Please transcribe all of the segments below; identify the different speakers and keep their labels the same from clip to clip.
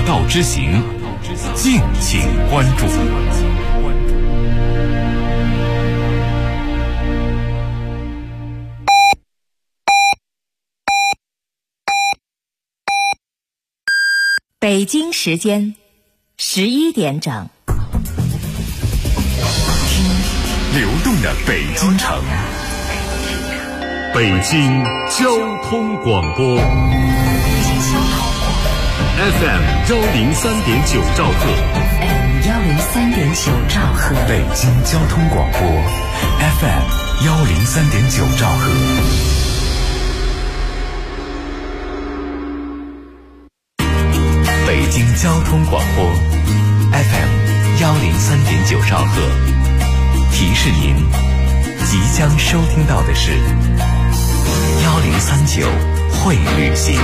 Speaker 1: 道之行，敬请关注。
Speaker 2: 北京时间11点整，
Speaker 1: 听流动的北京城，北京交通广播 FM 103.9兆赫
Speaker 2: 103.9兆赫，
Speaker 1: 北京交通广播 FM 103.9兆赫。北京交通广播 FM 103.9兆赫，提示您即将收听到的是1039会旅行。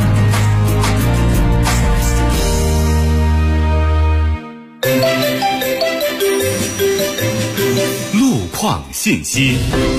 Speaker 1: 路况信息。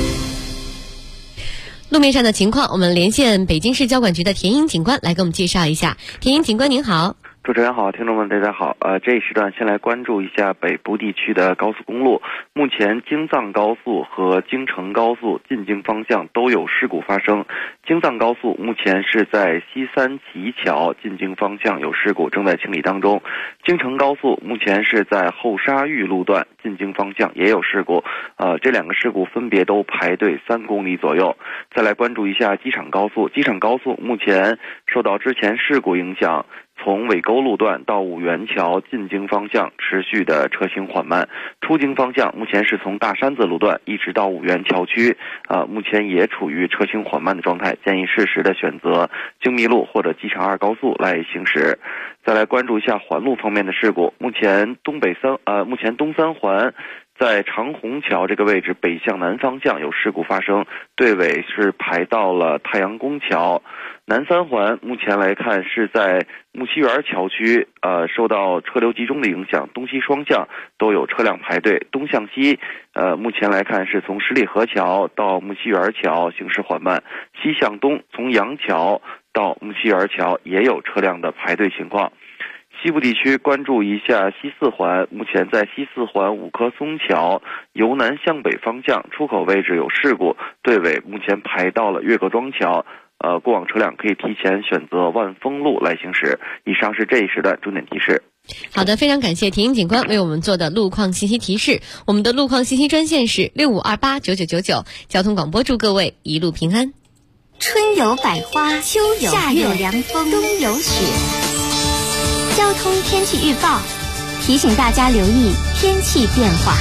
Speaker 3: 路面上的情况，我们连线北京市交管局的田英警官来给我们介绍一下。田英警官您好。
Speaker 4: 主持人好，听众们大家好。这一时段先来关注一下北部地区的高速公路。目前京藏高速和京承高速进京方向都有事故发生。京藏高速目前是在西三旗桥进京方向有事故，正在清理当中。京承高速目前是在后沙峪路段进京方向也有事故。这两个事故分别都排队3公里左右。再来关注一下机场高速。机场高速目前受到之前事故影响，从尾沟路段到五元桥进京方向持续的车行缓慢，出京方向目前是从大山子路段一直到五元桥区，目前也处于车行缓慢的状态，建议适时的选择京密路或者机场2高速来行驶。再来关注一下环路方面的事故，目前东三环在长虹桥这个位置北向南方向有事故发生，队尾是排到了太阳宫桥。南三环目前来看是在木樨园桥区，受到车流集中的影响，东西双向都有车辆排队。东向西，目前来看是从十里河桥到木樨园桥行驶缓慢，西向东从杨桥到木樨园桥也有车辆的排队情况。西部地区关注一下西四环，目前在西四环五棵松桥由南向北方向出口位置有事故，队尾目前排到了岳各庄桥。过往车辆可以提前选择万丰路来行驶。以上是这一时段重点提示。
Speaker 3: 好的，非常感谢田英警官为我们做的路况信息提示。我们的路况信息专线是65289999，交通广播祝各位一路平安。
Speaker 5: 春有百花，秋有夏有凉风，冬有雪。交通天气预报提醒大家留意天气变化。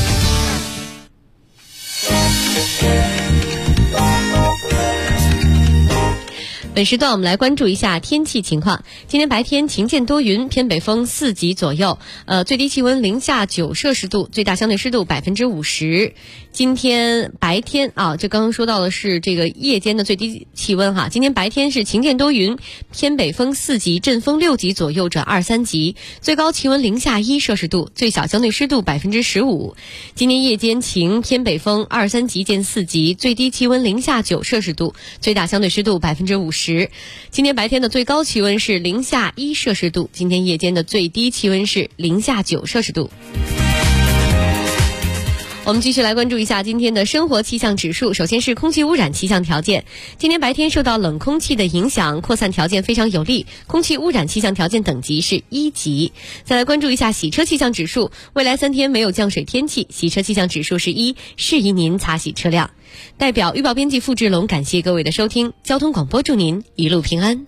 Speaker 3: 本时段我们来关注一下天气情况。今天白天晴间多云，偏北风4级左右，最低气温零下9摄氏度，最大相对湿度50%。今天白天这刚刚说到的是这个夜间的最低气温哈。今天白天是晴间多云，偏北风4级，阵风6级左右转2、3级，最高气温零下1摄氏度，最小相对湿度15%。今天夜间晴，偏北风2、3级见4级，最低气温零下9摄氏度，最大相对湿度50%。今天白天的最高气温是零下1摄氏度，今天夜间的最低气温是零下9摄氏度。我们继续来关注一下今天的生活气象指数。首先是空气污染气象条件，今天白天受到冷空气的影响，扩散条件非常有利，空气污染气象条件等级是1级。再来关注一下洗车气象指数，未来3天没有降水天气，洗车气象指数是1，适宜您擦洗车辆。代表预报编辑付志龙感谢各位的收听，交通广播祝您一路平安。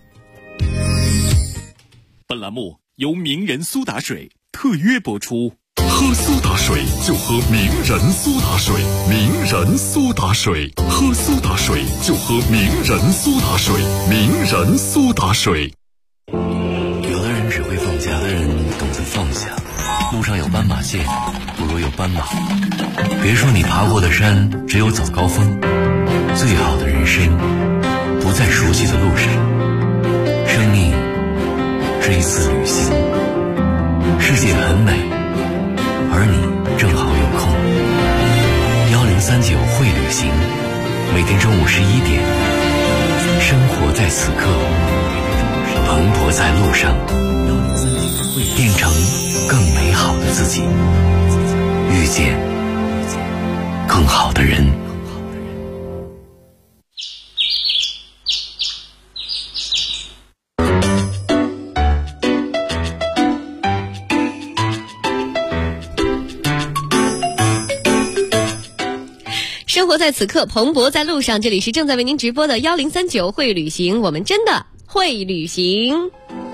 Speaker 1: 本栏目由名人苏打水特约播出。喝苏打水就喝名人苏打水，名人苏打水，喝苏打水就喝名人苏打水，名人苏打水。
Speaker 6: 有的人只会放假，有的人懂得放下。路上有斑马线，不如有斑马。别说你爬过的山只有早高峰，最好的人生不在熟悉的路上。生命是一次旅行，世界很美，而你正好有空。1039会旅行，每天中午11点，生活在此刻，蓬勃在路上。
Speaker 3: 生活在此刻，蓬勃在路上。这里是正在为您直播的1039会旅行，我们真的会旅行。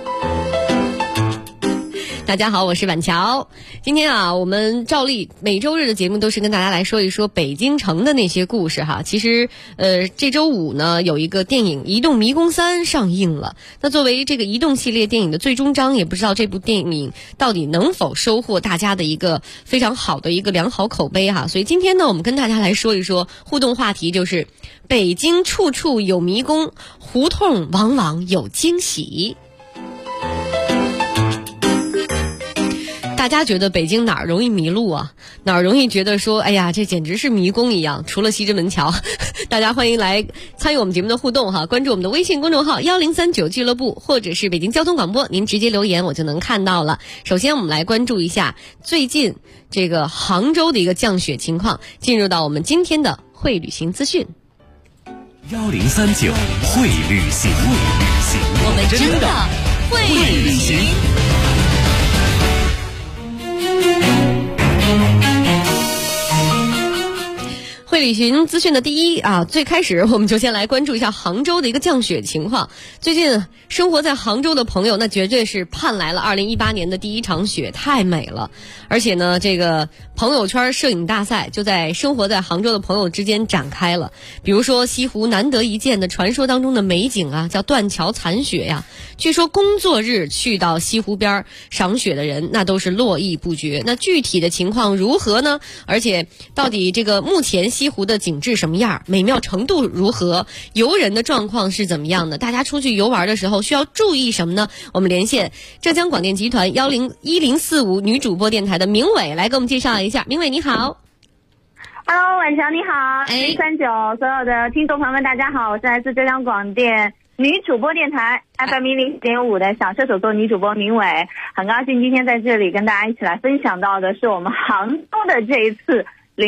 Speaker 3: 大家好，我是板桥。今天啊，我们照例每周日的节目都是跟大家来说一说北京城的那些故事哈。其实这周五呢，有一个电影《移动迷宫3》上映了。那作为这个移动系列电影的最终章，也不知道这部电影到底能否收获大家的一个非常好的一个良好口碑哈。所以今天呢，我们跟大家来说一说互动话题，就是北京处处有迷宫，胡同往往有惊喜。大家觉得北京哪儿容易迷路啊？哪儿容易觉得说，哎呀，这简直是迷宫一样？除了西直门桥，大家欢迎来参与我们节目的互动哈，关注我们的微信公众号1039俱乐部，或者是北京交通广播，您直接留言我就能看到了。首先我们来关注一下最近这个杭州的一个降雪情况，进入到我们今天的会旅行资讯。
Speaker 6: 1039会旅行，
Speaker 2: 我们真的会旅行。
Speaker 3: 会旅行资讯的第一啊，最开始我们就先来关注一下杭州的一个降雪情况。最近生活在杭州的朋友，那绝对是盼来了2018年的第一场雪，太美了。而且呢，这个朋友圈摄影大赛就在生活在杭州的朋友之间展开了。比如说西湖难得一见的传说当中的美景啊，叫断桥残雪呀。据说工作日去到西湖边赏雪的人，那都是络绎不绝。那具体的情况如何呢？而且到底这个目前西湖的景致什么样，美妙程度如何，游人的状况是怎么样的，大家出去游玩的时候需要注意什么呢？我们连线浙江广电集团1045女主播电台的明伟来给我们介绍一下。明伟你好。
Speaker 7: Hello， 晚上你好，1039所有的听众朋友们大家好，我是来自浙江广电女主播电台 FM10.5 的小射手座女主播明伟，很高兴今天在这里跟大家一起来分享到的是我们杭州的这一次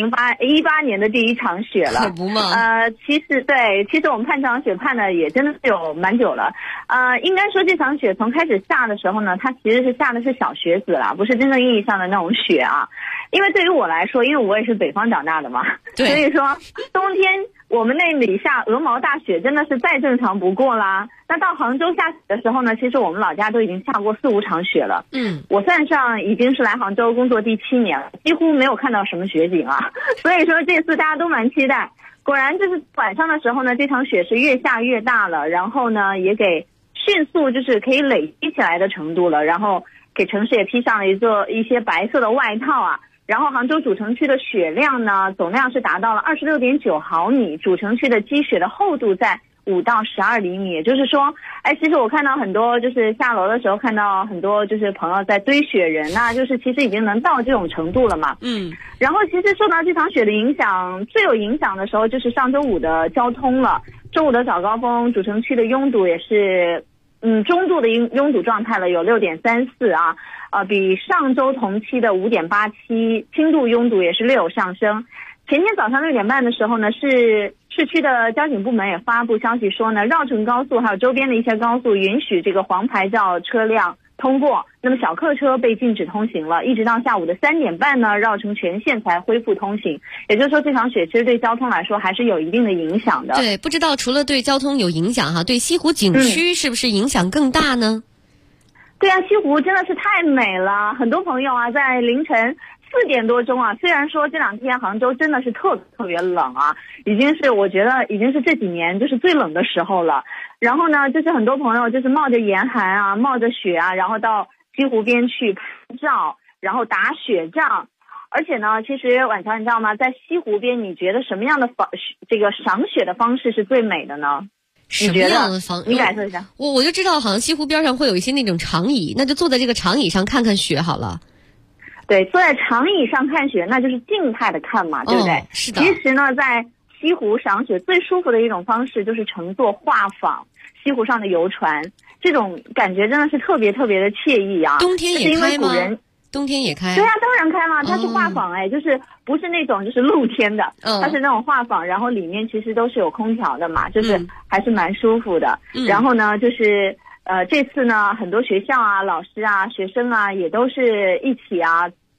Speaker 7: 18年的第一场雪了，
Speaker 3: 可不嘛。
Speaker 7: 其实我们盼这场雪盼的也真的是有蛮久了。应该说这场雪从开始下的时候呢，它其实是下的是小雪子啦，不是真正意义上的那种雪啊。因为对于我来说，因为我也是北方长大的嘛，所以说冬天我们那里下鹅毛大雪真的是再正常不过啦。那到杭州下雪的时候呢，其实我们老家都已经下过4、5场雪了。我算上已经是来杭州工作第7年了，几乎没有看到什么雪景啊。所以说这次大家都蛮期待。果然就是晚上的时候呢，这场雪是越下越大了，然后呢也给迅速就是可以累积起来的程度了，然后给城市也披上了一些白色的外套啊。然后杭州主城区的雪量呢，总量是达到了26.9毫米，主城区的积雪的厚度在5到12厘米，也就是说，其实我看到很多就是下楼的时候看到很多就是朋友在堆雪人啊，就是其实已经能到这种程度了嘛。然后其实受到这场雪的影响，最有影响的时候就是上周五的交通了。周五的早高峰，主城区的拥堵也是中度的拥堵状态了，有6.34啊。比上周同期的5.87，轻度拥堵也是略有上升。前天早上6点半的时候呢，是市区的交警部门也发布消息说呢，绕城高速还有周边的一些高速允许这个黄牌照车辆通过，那么小客车被禁止通行了，一直到下午的3点半呢，绕城全线才恢复通行。也就是说，这场雪其实对交通来说还是有一定的影响的。
Speaker 3: 对，不知道除了对交通有影响哈，对西湖景区是不是影响更大呢？
Speaker 7: 对啊，西湖真的是太美了，很多朋友啊在凌晨4点多钟啊，虽然说这2天杭州真的是特别冷啊，我觉得已经是这几年就是最冷的时候了。然后呢，就是很多朋友就是冒着严寒啊，冒着雪啊，然后到西湖边去拍照，然后打雪仗。而且呢，其实晚上你知道吗，在西湖边你觉得什么样的这个赏雪的方式是最美的呢？
Speaker 3: 什么样的
Speaker 7: 你感受一下。
Speaker 3: 我就知道好像西湖边上会有一些那种长椅，那就坐在这个长椅上看看雪好了。
Speaker 7: 对，坐在长椅上看雪，那就是静态的看嘛，对不对？
Speaker 3: 是的。
Speaker 7: 其实呢，在西湖赏雪最舒服的一种方式就是乘坐画舫，西湖上的游船，这种感觉真的是特别的惬意啊。
Speaker 3: 冬天也开吗？冬天也开？
Speaker 7: 对啊，当然开了，它是画舫就是不是那种就是露天的，它是那种画舫，然后里面其实都是有空调的嘛，就是还是蛮舒服的。然后呢，就是这次呢，很多学校啊、老师啊、学生啊，也都是一起啊，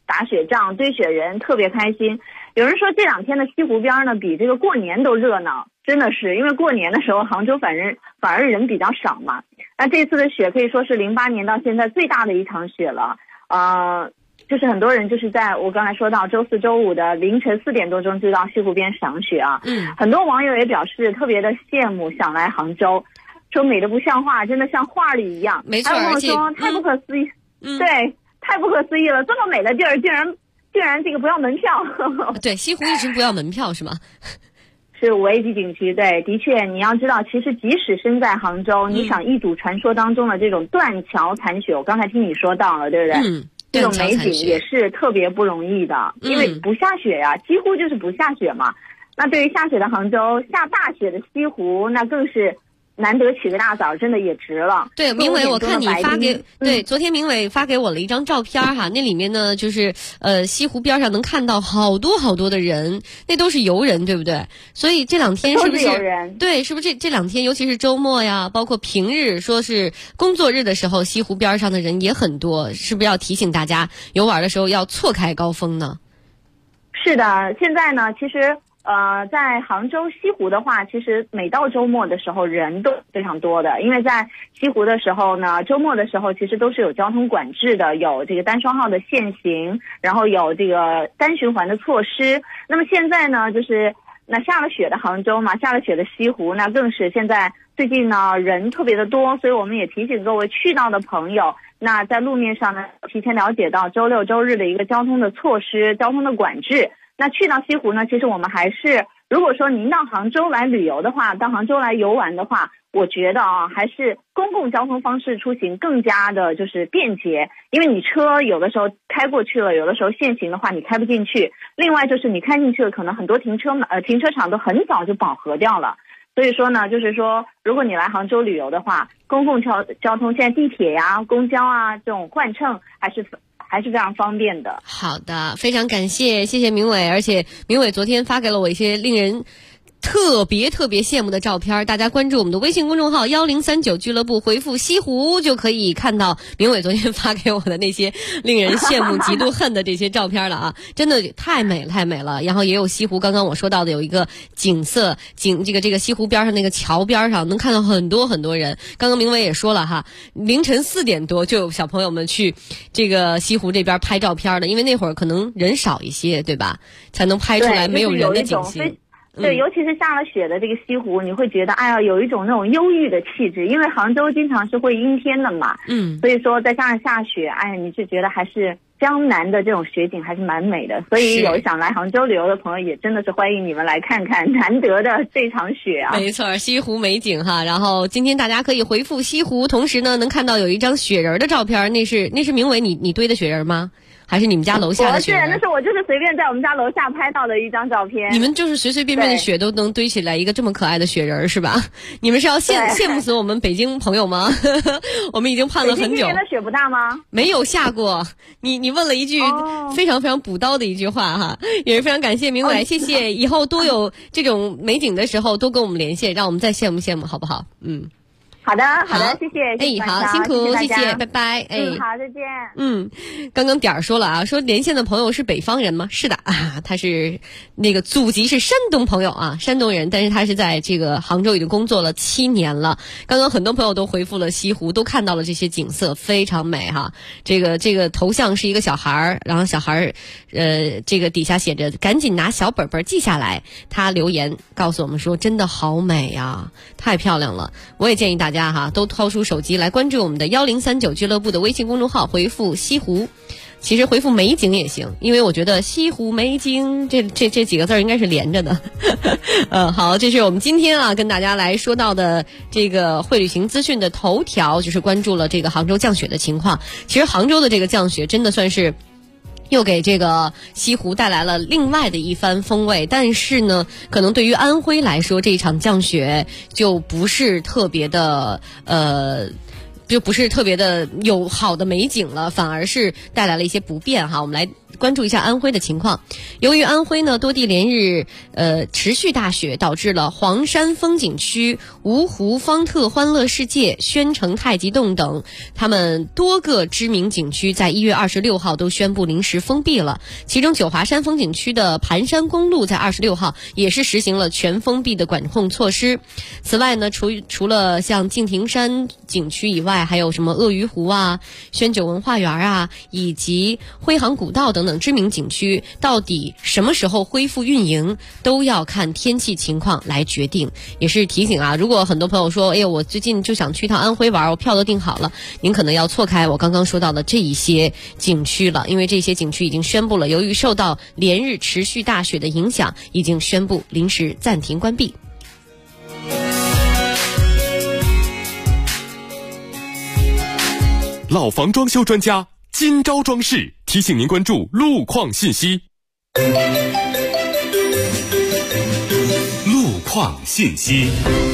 Speaker 7: 打雪仗、堆雪人，特别开心。有人说这2天的西湖边呢，比这个过年都热闹，真的是，因为过年的时候杭州反而人比较少嘛。那这次的雪可以说是08年到现在最大的一场雪了，就是很多人就是在我刚才说到周4、周5的凌晨4点多钟就到西湖边赏雪啊。很多网友也表示特别的羡慕，想来杭州，说美得不像话，真的像画里一样。
Speaker 3: 没错，
Speaker 7: 还有跟我说太不可思议，对，太不可思议了，这么美的地儿竟然这个不要门票。
Speaker 3: 对，西湖一直不要门票是吗？
Speaker 7: 是5 A 级景区，对，的确，你要知道，其实即使身在杭州，你想一睹传说当中的这种断桥残雪，我刚才听你说到了，对不对？这种美景也是特别不容易的，因为不下雪呀，几乎就是不下雪嘛。那对于下雪的杭州，下大雪的西湖，那更是难得起个大早，真的也值了。
Speaker 3: 对，明伟，我看你发给昨天明伟发给我了一张照片哈，那里面呢就是西湖边上能看到好多好多的人，那都是游人，对不对？所以这2天是不是
Speaker 7: 游人？
Speaker 3: 对，是不是这2天，尤其是周末呀，包括平日，说是工作日的时候，西湖边上的人也很多，是不是要提醒大家游玩的时候要错开高峰呢？
Speaker 7: 是的，现在呢，其实。在杭州西湖的话，其实每到周末的时候人都非常多的，因为在西湖的时候呢，周末的时候其实都是有交通管制的，有这个单双号的限行，然后有这个单循环的措施。那么现在呢，就是那下了雪的杭州嘛，下了雪的西湖，那更是现在最近呢人特别的多，所以我们也提醒各位去到的朋友，那在路面上呢提前了解到周六周日的一个交通的措施、交通的管制。那去到西湖呢，其实我们还是，如果说您到杭州来旅游的话，到杭州来游玩的话，我觉得还是公共交通方式出行更加的就是便捷，因为你车有的时候开过去了，有的时候限行的话你开不进去，另外就是你开进去了，可能很多停车场都很早就饱和掉了。所以说呢，就是说，如果你来杭州旅游的话，公共交通现在地铁呀、公交啊这种换乘还是非常方便的。
Speaker 3: 好的，非常感谢，谢谢明伟，而且明伟昨天发给了我一些令人特别羡慕的照片，大家关注我们的微信公众号1039俱乐部，回复西湖就可以看到明伟昨天发给我的那些令人羡慕嫉妒恨的这些照片了啊，真的太美了。然后也有西湖，刚刚我说到的有一个景色，这个西湖边上那个桥边上能看到很多人。刚刚明伟也说了哈，凌晨4点多就有小朋友们去这个西湖这边拍照片的，因为那会儿可能人少一些，对吧？才能拍出来没有人的景象。
Speaker 7: 对，尤其是下了雪的这个西湖，你会觉得哎呀，有一种那种忧郁的气质，因为杭州经常是会阴天的嘛，所以说再加上下雪，哎呀，你就觉得还是江南的这种雪景还是蛮美的，所以有想来杭州旅游的朋友也真的是欢迎你们来看看难得的这场雪啊。
Speaker 3: 没错，西湖美景哈。然后今天大家可以回复西湖，同时呢能看到有一张雪人的照片，那是明伟你堆的雪人吗？还是你们家楼下的雪人？
Speaker 7: 那是我就是随便在我们家楼下拍到的一张照片。
Speaker 3: 你们就是随便的雪都能堆起来一个这么可爱的雪人是吧？你们是要羡慕死我们北京朋友吗？我们已经盼了很久。北京这边
Speaker 7: 的雪不大吗？
Speaker 3: 没有下过。你问了一句非常补刀的一句话哈，也是非常感谢明伟，谢谢。以后多有这种美景的时候多跟我们联系，让我们再羡慕好不好？
Speaker 7: 好的，谢谢。
Speaker 3: 好，辛苦，谢谢，拜拜。
Speaker 7: 好，再见。
Speaker 3: 刚刚点儿说了啊，说连线的朋友是北方人吗？是的啊，他是那个祖籍是山东朋友啊，山东人，但是他是在这个杭州已经工作了7年了。刚刚很多朋友都回复了西湖，都看到了这些景色，非常美哈。这个头像是一个小孩儿，然后小孩儿这个底下写着赶紧拿小本本记下来。他留言告诉我们说，真的好美呀，太漂亮了。我也建议大家都掏出手机来关注我们的1039俱乐部的微信公众号，回复西湖，其实回复美景也行，因为我觉得西湖美景这几个字应该是连着的。好，这是我们今天跟大家来说到的这个会旅行资讯的头条，就是关注了这个杭州降雪的情况。其实杭州的这个降雪真的算是又给这个西湖带来了另外的一番风味，但是呢，可能对于安徽来说，这一场降雪就不是特别的有好的美景了，反而是带来了一些不便哈。我们来关注一下安徽的情况。由于安徽呢多地连日持续大雪，导致了黄山风景区、芜湖方特欢乐世界、宣城太极洞等他们多个知名景区在1月26号都宣布临时封闭了。其中九华山风景区的盘山公路在26号也是实行了全封闭的管控措施。此外呢，除了像敬亭山景区以外，还有什么鳄鱼湖啊、宣九文化园啊，以及徽杭古道等等知名景区，到底什么时候恢复运营，都要看天气情况来决定。也是提醒啊，如果很多朋友说，哎呦，我最近就想去趟安徽玩，我票都订好了，您可能要错开我刚刚说到的这一些景区了，因为这些景区已经宣布了，由于受到连日持续大雪的影响，已经宣布临时暂停关闭。
Speaker 1: 老房装修专家今朝装饰提醒您关注路况信息。
Speaker 6: 路况信息。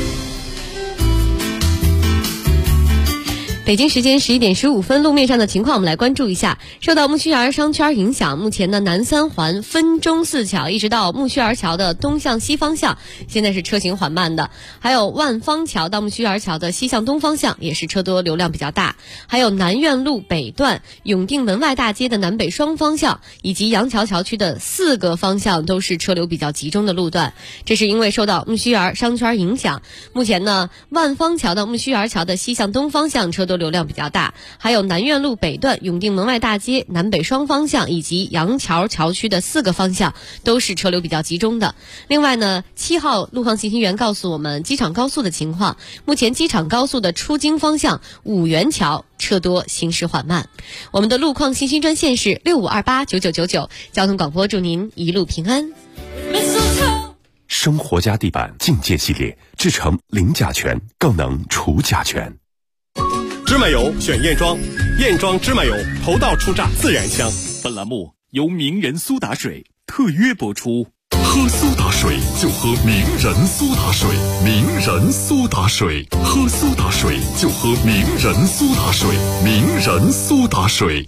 Speaker 3: 北京时间11点15分，路面上的情况我们来关注一下。受到木樨园商圈影响，目前的南三环分钟寺桥一直到木樨园桥的东向西方向，现在是车行缓慢的。还有万方桥到木樨园桥的西向东方向也是车多流量比较大。还有南苑路北段永定门外大街的南北双方向，以及杨桥桥区的4个方向都是车流比较集中的路段。这是因为受到木樨园商圈影响，目前呢，万方桥到木樨园桥的西向东方向车多流量比较大，还有南苑路北段永定门外大街南北双方向以及杨桥桥区的4个方向都是车流比较集中的。另外呢，7号路况信息员告诉我们机场高速的情况，目前机场高速的出京方向五元桥车多，行驶缓慢。我们的路况信息专线是65289999，交通广播祝您一路平安。
Speaker 1: 生活家地板境界系列制成零甲醛，更能除甲醛。
Speaker 8: 芝麻油选燕庄，燕庄芝麻油头道出榨，自然香。
Speaker 1: 本栏目由名人苏打水特约播出。喝苏打水就喝名人苏打水，名人苏打水，喝苏打水就喝名人苏打水，名人苏打水。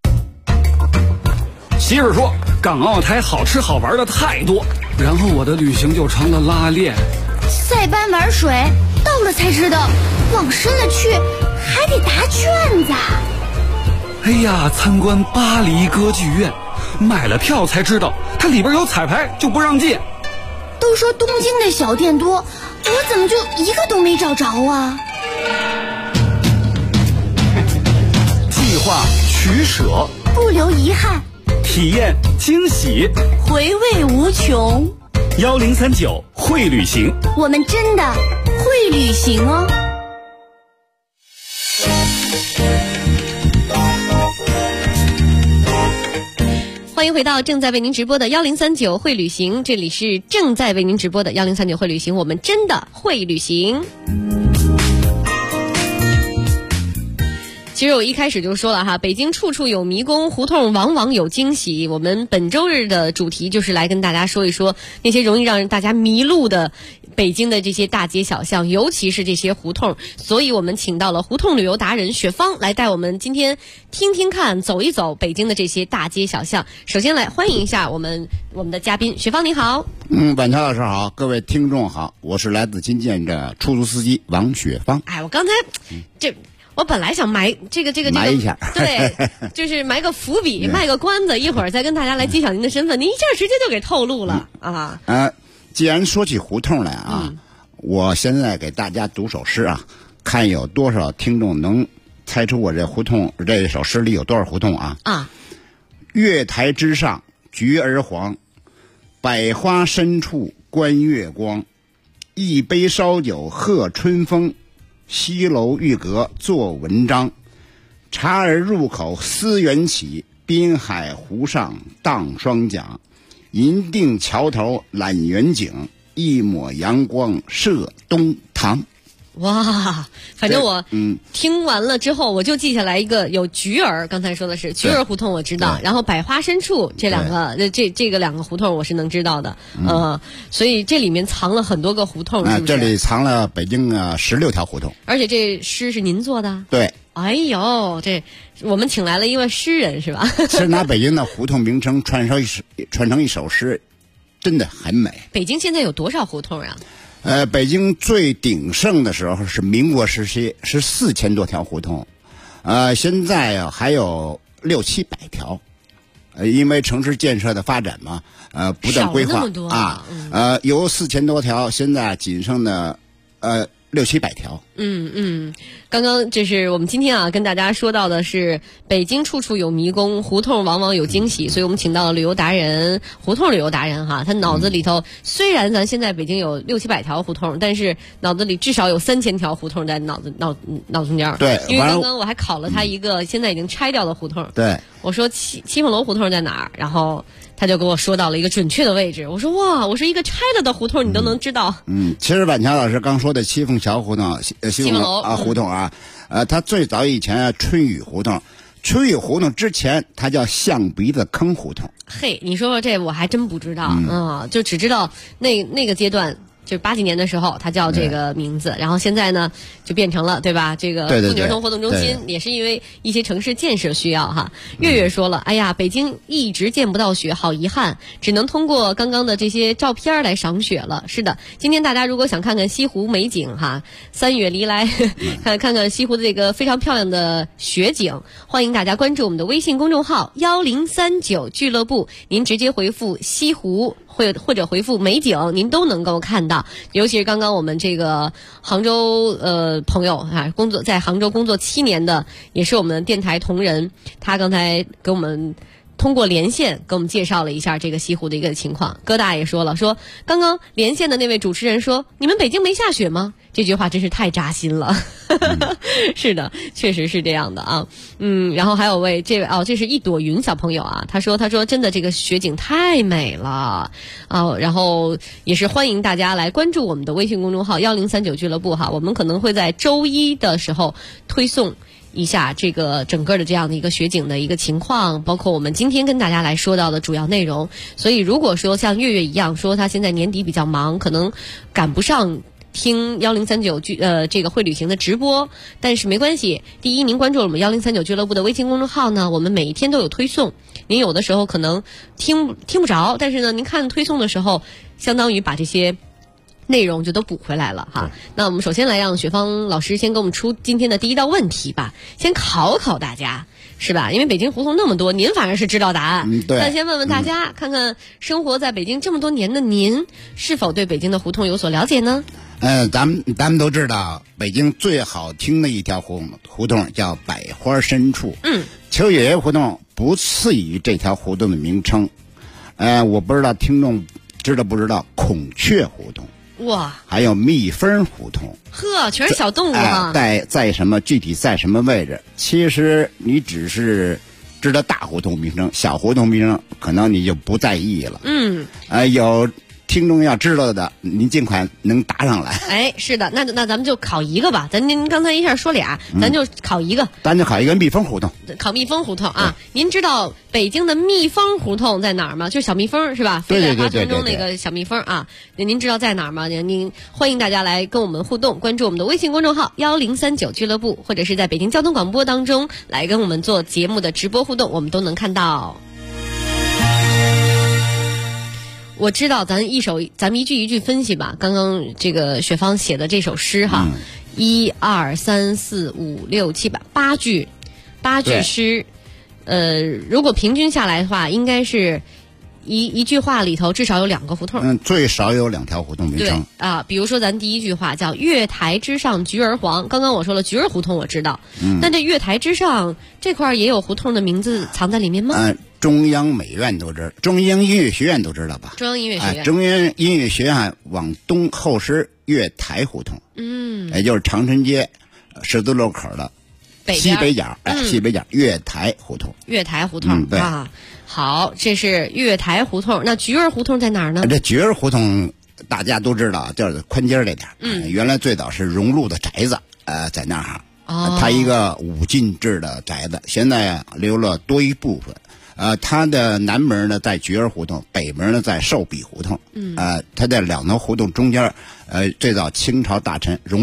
Speaker 9: 媳妇说港澳台好吃好玩的太多，然后我的旅行就成了拉练。
Speaker 5: 塞班玩水，到了才知道，往深了去还得答卷子。
Speaker 9: 哎呀，参观巴黎歌剧院，买了票才知道它里边有彩排，就不让进。
Speaker 5: 都说东京的小店多，我怎么就一个都没找着啊？
Speaker 9: 计划取舍，
Speaker 5: 不留遗憾，
Speaker 9: 体验惊喜，
Speaker 5: 回味无穷。
Speaker 9: 1039会旅行，
Speaker 5: 我们真的会旅行哦。
Speaker 3: 欢迎回到正在为您直播的1039会旅行，这里是正在为您直播的1039会旅行，我们真的会旅行。其实我一开始就说了哈，北京处处有迷宫，胡同往往有惊喜。我们本周日的主题就是来跟大家说一说那些容易让大家迷路的北京的这些大街小巷，尤其是这些胡同。所以我们请到了胡同旅游达人雪芳来带我们今天听听看，走一走北京的这些大街小巷。首先来欢迎一下我们的嘉宾雪芳，你好。
Speaker 10: 板桥老师好，各位听众好，我是来自金建的出租司机王雪芳。
Speaker 3: 哎，我刚才我本来想埋这个
Speaker 10: 埋一下，
Speaker 3: 对，就是埋个伏笔，卖个关子，一会儿再跟大家来揭晓您的身份。您一下直接就给透露了啊！
Speaker 10: 既然说起胡同来啊，我现在给大家读首诗啊，看有多少听众能猜出我这胡同这首诗里有多少胡同啊？月台之上菊儿黄，百花深处观月光。一杯烧酒贺春风，西楼玉阁作文章。茶儿入口思源起，滨海湖上荡双桨。银锭桥头揽远景，一抹阳光射东塘。
Speaker 3: 哇，反正我听完了之后，我就记下来一个有菊儿，刚才说的是菊儿胡同，我知道。然后百花深处这两个，这个两个胡同我是能知道的。所以这里面藏了很多个胡同，是不是？
Speaker 10: 这里藏了北京16条胡同。
Speaker 3: 而且这诗是您做的？
Speaker 10: 对。
Speaker 3: 哎呦，这我们请来了一位诗人是吧？
Speaker 10: 是拿北京的胡同名称串成一首诗，真的很美。
Speaker 3: 北京现在有多少胡同啊？
Speaker 10: 北京最鼎盛的时候是民国时期，是4000多条胡同，现在啊还有600-700条，因为城市建设的发展嘛，不断规划由4000多条，现在仅剩的600-700条。
Speaker 3: 刚刚这是我们今天啊跟大家说到的是北京处处有迷宫，胡同往往有惊喜，所以我们请到了旅游达人，胡同旅游达人哈，他脑子里头虽然咱现在北京有600-700条胡同，但是脑子里至少有3000条胡同在脑中间。
Speaker 10: 对，
Speaker 3: 因为刚刚我还考了他一个现在已经拆掉的胡同。
Speaker 10: 对，
Speaker 3: 我说七凤楼胡同在哪儿，然后他就给我说到了一个准确的位置。我说哇，我说一个拆了的胡同你都能知道。
Speaker 10: 其实板桥老师刚说的七凤桥胡同、西凤楼胡同啊，它最早以前春雨胡同，春雨胡同之前它叫象鼻子坑胡同。
Speaker 3: 嘿，你说说这我还真不知道，就只知道那个阶段。就是80几年的时候，它叫这个名字，然后现在呢就变成了，对吧？这个妇女儿童活动中心也是因为一些城市建设需要哈。月月说了，哎呀，北京一直见不到雪，好遗憾，只能通过刚刚的这些照片来赏雪了。是的，今天大家如果想看看西湖美景哈，3月离来，看看西湖的这个非常漂亮的雪景，欢迎大家关注我们的微信公众号1039俱乐部，您直接回复西湖或者回复美景，您都能够看到。尤其是刚刚我们这个杭州朋友啊，在杭州工作7年的，也是我们电台同仁，他刚才给我们通过连线给我们介绍了一下这个西湖的一个情况。哥大也说了，说刚刚连线的那位主持人说，你们北京没下雪吗？这句话真是太扎心了。是的，确实是这样的啊。然后还有位这是一朵云小朋友啊，他说真的这个雪景太美了啊，然后也是欢迎大家来关注我们的微信公众号1039俱乐部哈，我们可能会在周一的时候推送一下这个整个的这样的一个雪景的一个情况，包括我们今天跟大家来说到的主要内容。所以如果说像月月一样说他现在年底比较忙，可能赶不上听1039这个会旅行的直播，但是没关系。第一，您关注了我们1039俱乐部的微信公众号呢，我们每一天都有推送。您有的时候可能听不着，但是呢，您看推送的时候，相当于把这些内容就都补回来了哈。那我们首先来让雪芳老师先给我们出今天的第一道问题吧，先考大家。是吧？因为北京胡同那么多，您反而是知道答案。
Speaker 10: 对。
Speaker 3: 那先问问大家，看看生活在北京这么多年的您，是否对北京的胡同有所了解呢？
Speaker 10: 咱们都知道，北京最好听的一条胡同叫百花深处。秋叶原胡同不次于这条胡同的名称。我不知道听众知道不知道孔雀胡同。
Speaker 3: 哇，
Speaker 10: 还有蜜蜂胡同，
Speaker 3: 呵，全是小动物啊！
Speaker 10: 在什么具体在什么位置？其实你只是知道大胡同名称，小胡同名称可能你就不在意了。有听众要知道的，您尽快能答上来。
Speaker 3: 哎，是的，那咱们就考一个吧。您刚才一下说俩，咱就考一个。
Speaker 10: 咱就考一个蜜蜂胡同。
Speaker 3: 考蜜蜂胡同啊！您知道北京的蜜蜂胡同在哪儿吗？就是小蜜蜂是吧？飞在花丛中那个小蜜蜂啊。您知道在哪儿吗？您欢迎大家来跟我们互动，关注我们的微信公众号1039俱乐部，或者是在北京交通广播当中来跟我们做节目的直播互动，我们都能看到。我知道，咱们一句一句分析吧。刚刚这个雪芳写的这首诗哈，1、2、3、4、5、6、7、8句诗，如果平均下来的话，应该是一句话里头至少有2个胡同。
Speaker 10: 最少有2条胡同名称。
Speaker 3: 对啊，比如说咱第一句话叫月台之上菊儿黄，刚刚我说了菊儿胡同我知道，但这月台之上这块也有胡同的名字藏在里面吗？
Speaker 10: 中央美院都知道，中央音乐学院都知道吧？
Speaker 3: 中央音乐学院，
Speaker 10: 中央音乐学院往东后是月台胡同，也就是长春街十字路口的西北角，西北角月台胡同。
Speaker 3: 月台胡同，对啊。好，这是月台胡同。那菊儿胡同在哪儿呢？
Speaker 10: 这菊儿胡同大家都知道，叫宽街这点。原来最早是荣禄的宅子，在那儿。它一个5进制的宅子，现在留了多一部分。它的南门呢在菊儿胡同，北门呢在寿比胡同。它在2条胡同中间，最早清朝大臣荣禄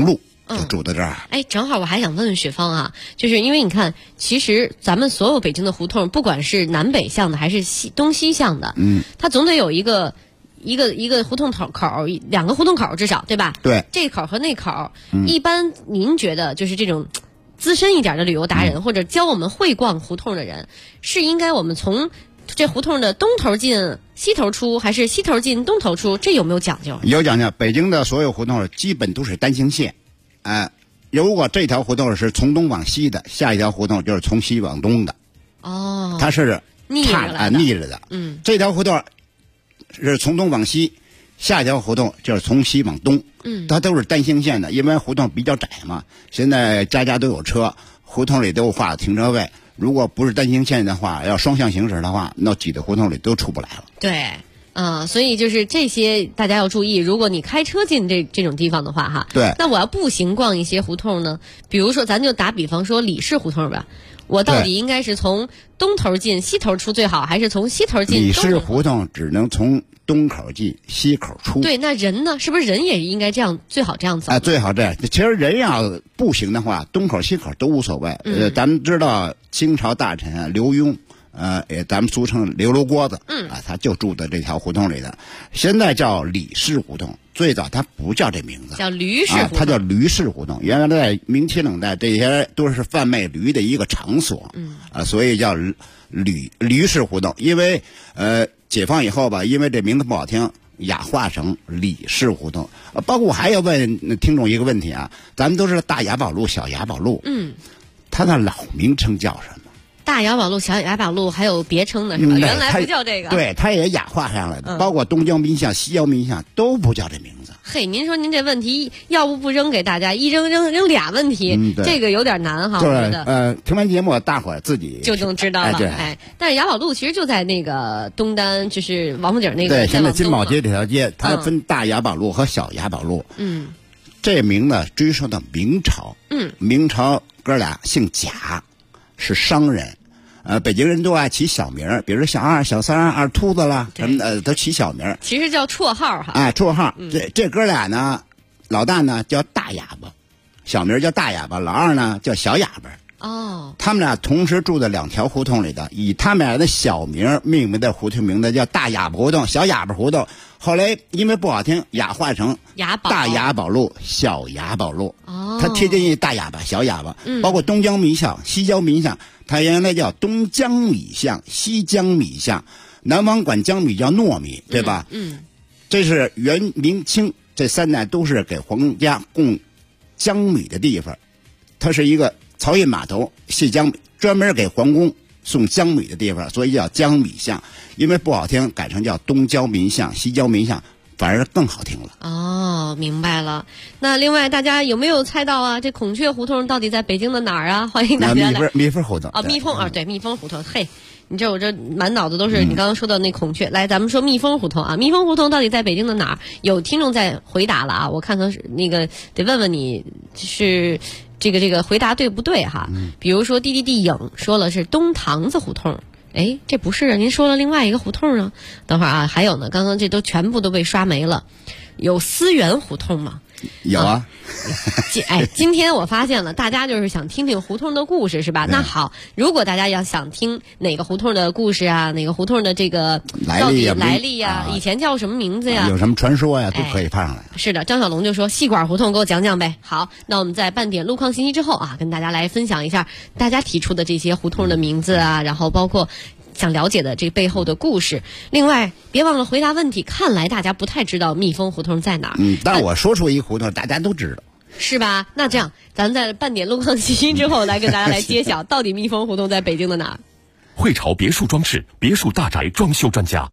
Speaker 10: 就住在这儿。
Speaker 3: 哎，正好我还想问问雪芳啊，就是因为你看，其实咱们所有北京的胡同，不管是南北向的还是东西向的，它总得有一个胡同口2个胡同口至少，对吧？
Speaker 10: 对，
Speaker 3: 这口和那口，一般您觉得就是这种资深一点的旅游达人，或者教我们会逛胡同的人，是应该我们从这胡同的东头进西头出，还是西头进东头出？这有没有讲究？
Speaker 10: 有讲究。北京的所有胡同基本都是单行线，如果这条胡同是从东往西的，下一条胡同就是从西往东的。哦，它是逆着的。这条胡同是从东往西，下一条胡同就是从西往东。它都是单行线的，因为胡同比较窄嘛。现在家家都有车，胡同里都有划停车位。如果不是单行线的话，要双向行驶的话，那挤的胡同里都出不来了。
Speaker 3: 对，所以就是这些大家要注意。如果你开车进这种地方的话，哈，
Speaker 10: 对，
Speaker 3: 那我要步行逛一些胡同呢，比如说咱就打比方说李氏胡同吧，我到底应该是从东头进西头出最好，还是从西头进
Speaker 10: 李氏胡同只能从东口进西口出。
Speaker 3: 对，那人呢？是不是人也应该这样？最好这样走？
Speaker 10: 最好这样。其实人要步行的话，东口西口都无所谓。咱们知道清朝大臣刘墉，咱们俗称刘锅子，他就住在这条胡同里的。现在叫李氏胡同，最早他不叫这名字，
Speaker 3: 叫驴氏胡同。
Speaker 10: 他叫驴氏胡同。原来在明清冷代，这些都是贩卖驴的一个场所，所以叫驴氏胡同。因为解放以后吧，因为这名字不好听，雅化成李氏胡同。包括我还要问听众一个问题啊，咱们都知道大雅宝路、小雅宝路，它的老名称叫什么？
Speaker 3: 大雅宝路、小雅宝路还有别称的是吧？原来不叫这个。
Speaker 10: 对，它也雅化上来的，包括东郊民巷、西郊民巷都不叫这名字。
Speaker 3: 嘿，您说您这问题要不扔给大家，一扔俩问题，这个有点难哈。
Speaker 10: 就
Speaker 3: 我觉得
Speaker 10: 听完节目大伙儿自己
Speaker 3: 就能知道了。但是雅宝路其实就在那个东单，就是王府井那个。
Speaker 10: 对，现在金宝街这条街，它分大雅宝路和小雅宝路。这名呢追溯到明朝。明朝哥俩姓贾，是商人。北京人都爱起小名，比如小二、小三、二秃子啦，什么都起小名，
Speaker 3: 其实叫绰号哈。
Speaker 10: 绰号。这哥俩呢，老大呢叫大哑巴，小名叫大哑巴；老二呢叫小哑巴。他们俩同时住在2条胡同里的，以他们俩的小名命名的胡同名字叫大哑巴胡同、小哑巴胡同。后来因为不好听，雅化成大雅宝路、小雅宝路。它贴近于大哑巴、小哑巴。包括东郊民巷、西郊民巷，它原来叫东江米巷、西江米巷，南方管江米叫糯米，对吧？这是元明清这3代都是给皇家供江米的地方，它是一个漕运码头卸江米，专门给皇宫送江米的地方，所以叫江米巷。因为不好听，改成叫东郊民巷、西郊民巷，反而更好听了。
Speaker 3: 明白了。那另外大家有没有猜到啊？这孔雀胡同到底在北京的哪儿啊？欢迎大家来。
Speaker 10: 蜜蜂胡同
Speaker 3: 蜜蜂对，蜜蜂胡同。嘿，你这我这满脑子都是你刚刚说的那孔雀。来，咱们说蜜蜂胡同啊，蜜蜂胡同到底在北京的哪儿？有听众在回答了啊，我看看那个得问问你是这个回答对不对哈？比如说滴影说了是东堂子胡同。这不是啊，您说了另外一个胡同啊。等会儿啊，还有呢，刚刚这都全部都被刷没了。有思源胡同吗？
Speaker 10: 有啊。
Speaker 3: 今天我发现了，大家就是想听听胡同的故事是吧？那好，如果大家要想听哪个胡同的故事啊，哪个胡同的这个到底来历呀，以前叫什么名字呀，
Speaker 10: 有什么传说呀，都可以放上来。
Speaker 3: 是的，张小龙就说细管胡同给我讲讲呗。好，那我们在半点路况信息之后啊，跟大家来分享一下大家提出的这些胡同的名字啊，然后包括想了解的这背后的故事。另外别忘了回答问题，看来大家不太知道蜜蜂胡同在哪儿。
Speaker 10: 但我说出一胡同大家都知道，
Speaker 3: 是吧？那这样咱在半点路况信息之后来跟大家来揭晓到底蜜蜂胡同在北京的哪儿。
Speaker 1: 汇潮别墅装饰别墅大宅装修专家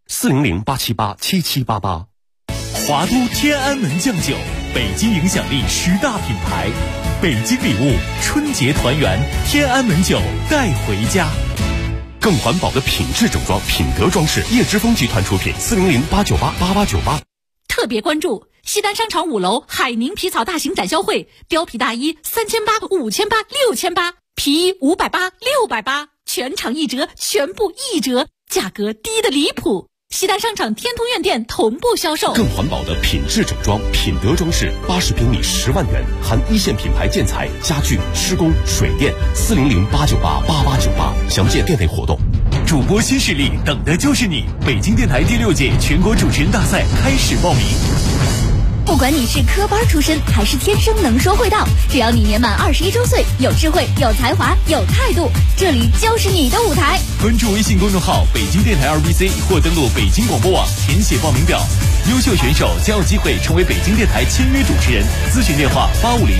Speaker 1: 400-878-7788。
Speaker 11: 华都天安门酱酒，北京影响力10大品牌，北京礼物春节团圆，天安门酒带回家。
Speaker 1: 更环保的品质整装，品德装饰，叶之峰集团出品，400-898-8898。
Speaker 12: 特别关注西单商场5楼海宁皮草大型展销会，貂皮大衣3800、5800、6800，皮衣580、680，全场1折，全部1折，价格低的离谱。 西单商场天通苑店同步销售。
Speaker 13: 更环保的品质整装，品德装饰，80平米10万元，含一线品牌建材、家具、施工、水电，400-898-8898，详见店内活动。
Speaker 11: 主播新势力，等的就是你！北京电台第6届全国主持人大赛开始报名。
Speaker 14: 不管你是科班出身还是天生能说会道，只要你年满21周岁，有智慧、有才华、有态度，这里就是你的舞台。
Speaker 11: 关注微信公众号北京电台2BC 或登录北京广播网填写报名表，优秀选手将有机会成为北京电台签约主持人。咨询电话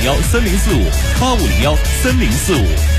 Speaker 11: 8501-3045，8501-3045。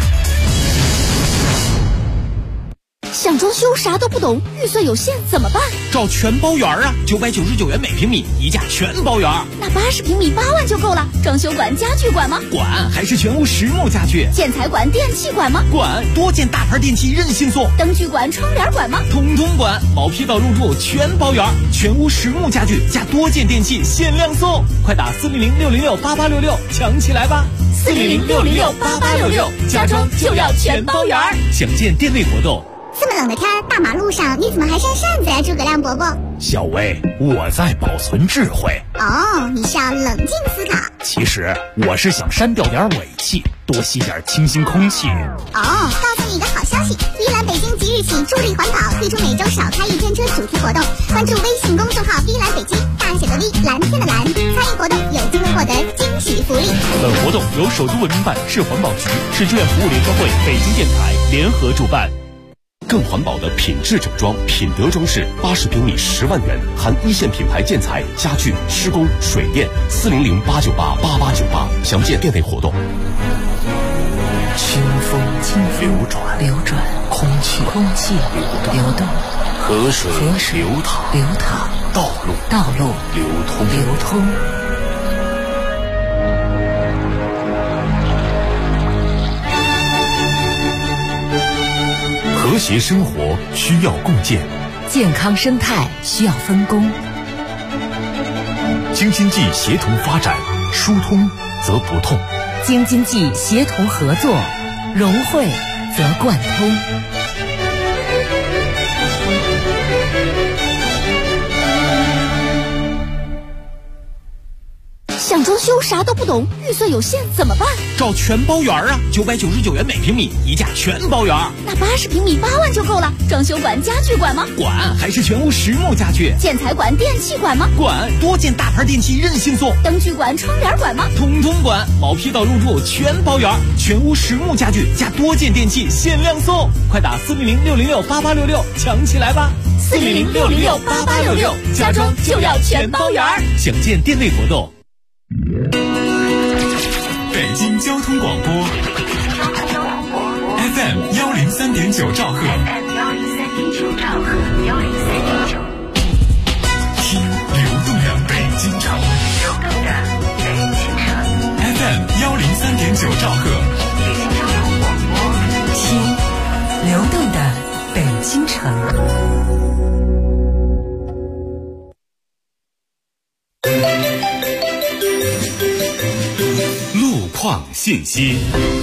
Speaker 14: 想装修啥都不懂，预算有限怎么办？
Speaker 11: 找全包圆啊，999元每平米，一价全包圆。
Speaker 14: 那80平米8万就够了。装修管、家具管吗？
Speaker 11: 管，还是全屋实木家具。
Speaker 14: 建材管、电器管吗？
Speaker 11: 管，多件大牌电器任性送。
Speaker 14: 灯具管、窗帘管吗？
Speaker 11: 统统管，毛坯到入住全包圆，全屋实木家具加多件电器限量送，快打400-606-8866抢起来吧！400-606-8866，家装就要全包圆。详见店内活动。
Speaker 5: 这么冷的天，大马路上你怎么还扇扇子呀，诸葛亮伯伯？
Speaker 15: 小薇，我在保存智慧。
Speaker 5: 哦，你是要冷静思考。
Speaker 15: 其实我是想删掉点尾气，多吸点清新空气。
Speaker 5: 哦，告诉你一个好消息，依兰北京即日起助力环保，推出每周少开1天车主题活动。关注微信公众号依兰北京，大写的 V， 蓝天的蓝，参与活动有机会获得惊喜福利。
Speaker 11: 本活动由首都文明办、市环保局、市志愿服务联合会、北京电台联合主办。
Speaker 13: 更环保的品质整装，品德装饰，80平米10万元，含一线品牌建材、家具、施工、水电，400-898-8898，详见店内活动。
Speaker 15: 清风流转，空气流动，河水流淌，道路流通。
Speaker 11: 和谐生活需要共建，
Speaker 2: 健康生态需要分工。
Speaker 11: 京津冀协同发展，疏通则不痛；
Speaker 2: 京津冀协同合作，融汇则贯通。
Speaker 14: 想装修啥都不懂，预算有限怎么办？
Speaker 11: 找全包圆啊，999元每平米，一价全包圆。
Speaker 14: 那80平米8万就够了。装修管、家具管吗？
Speaker 11: 管，还是全屋实木家具。
Speaker 14: 建材管、电器管吗？
Speaker 11: 管，多件大牌电器任性送。
Speaker 14: 灯具管、窗帘管吗？
Speaker 11: 统统管，毛坯到入住全包圆，全屋实木家具加多件电器限量送，快打400-606-8866抢起来吧
Speaker 14: ！400-606-8866，家装就要全包圆。
Speaker 11: 详见店内活动。北京交通广播 FM 103.9兆赫，听流动的北京城，FM 103.9兆赫，
Speaker 2: 听流动的北京城。
Speaker 1: 路况信息。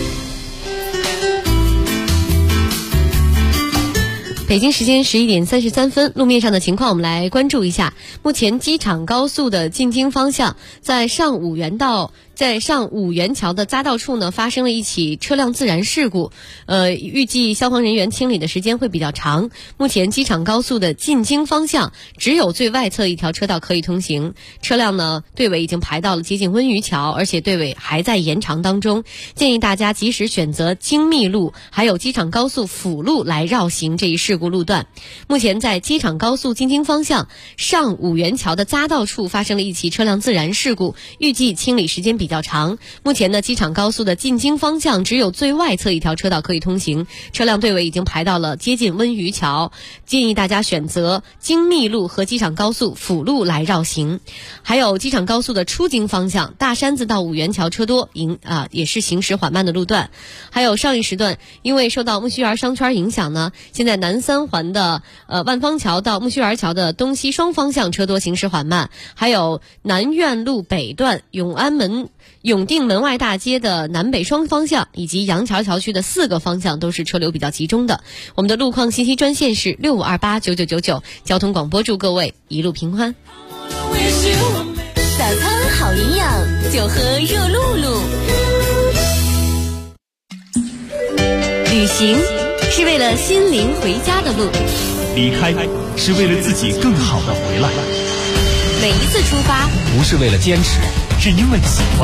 Speaker 3: 北京时间11点33分，路面上的情况我们来关注一下。目前机场高速的进京方向，在上五原桥的匝道处呢，发生了一起车辆自燃事故。预计消防人员清理的时间会比较长。目前机场高速的进京方向只有最外侧一条车道可以通行，车辆呢队尾已经排到了接近温榆桥，而且队尾还在延长当中。建议大家及时选择京密路还有机场高速辅路来绕行这一事故路段。目前在机场高速进京方向上五原桥的匝道处发生了一起车辆自燃事故，预计清理时间比较长。目前呢，机场高速的进京方向只有最外侧一条车道可以通行，车辆队尾已经排到了接近温榆桥，建议大家选择京密路和机场高速辅路来绕行。还有机场高速的出京方向，大山子到五原桥车多，也是行驶缓慢的路段。还有上一时段，因为受到木樨园商圈影响呢，现在南三环的万方桥到木樨园桥的东西双方向车多，行驶缓慢。还有南苑路北段永安门永定门外大街的南北双方向以及杨桥桥区的4个方向都是车流比较集中的。我们的路况信息专线是65289999，交通广播祝各位一路平安。
Speaker 14: 早餐好营养，就喝热露露。
Speaker 3: 旅行是为了心灵回家的路，
Speaker 11: 离开是为了自己更好的回来。
Speaker 3: 每一次出发
Speaker 15: 不是为了坚持，
Speaker 11: 是因为喜欢。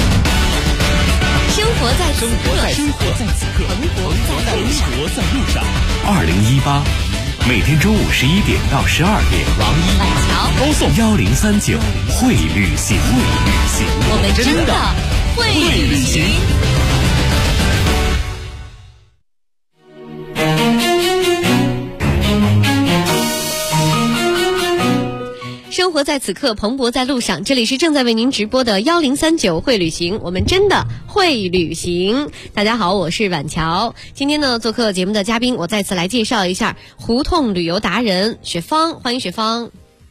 Speaker 3: 生活在此刻，
Speaker 11: 蓬勃在路上。
Speaker 6: 2018，每天中午11点到12点，
Speaker 11: 王一、
Speaker 3: 板桥
Speaker 11: 高颂
Speaker 6: 1039会旅行，
Speaker 3: 我们真的会旅行。生活在此刻，蓬勃在路上。这里是正在为您直播的1039会旅行，我们真的会旅行。大家好，我是婉乔。今天呢，做客节目的嘉宾，我再次来介绍一下胡同旅游达人雪芳，欢迎雪芳。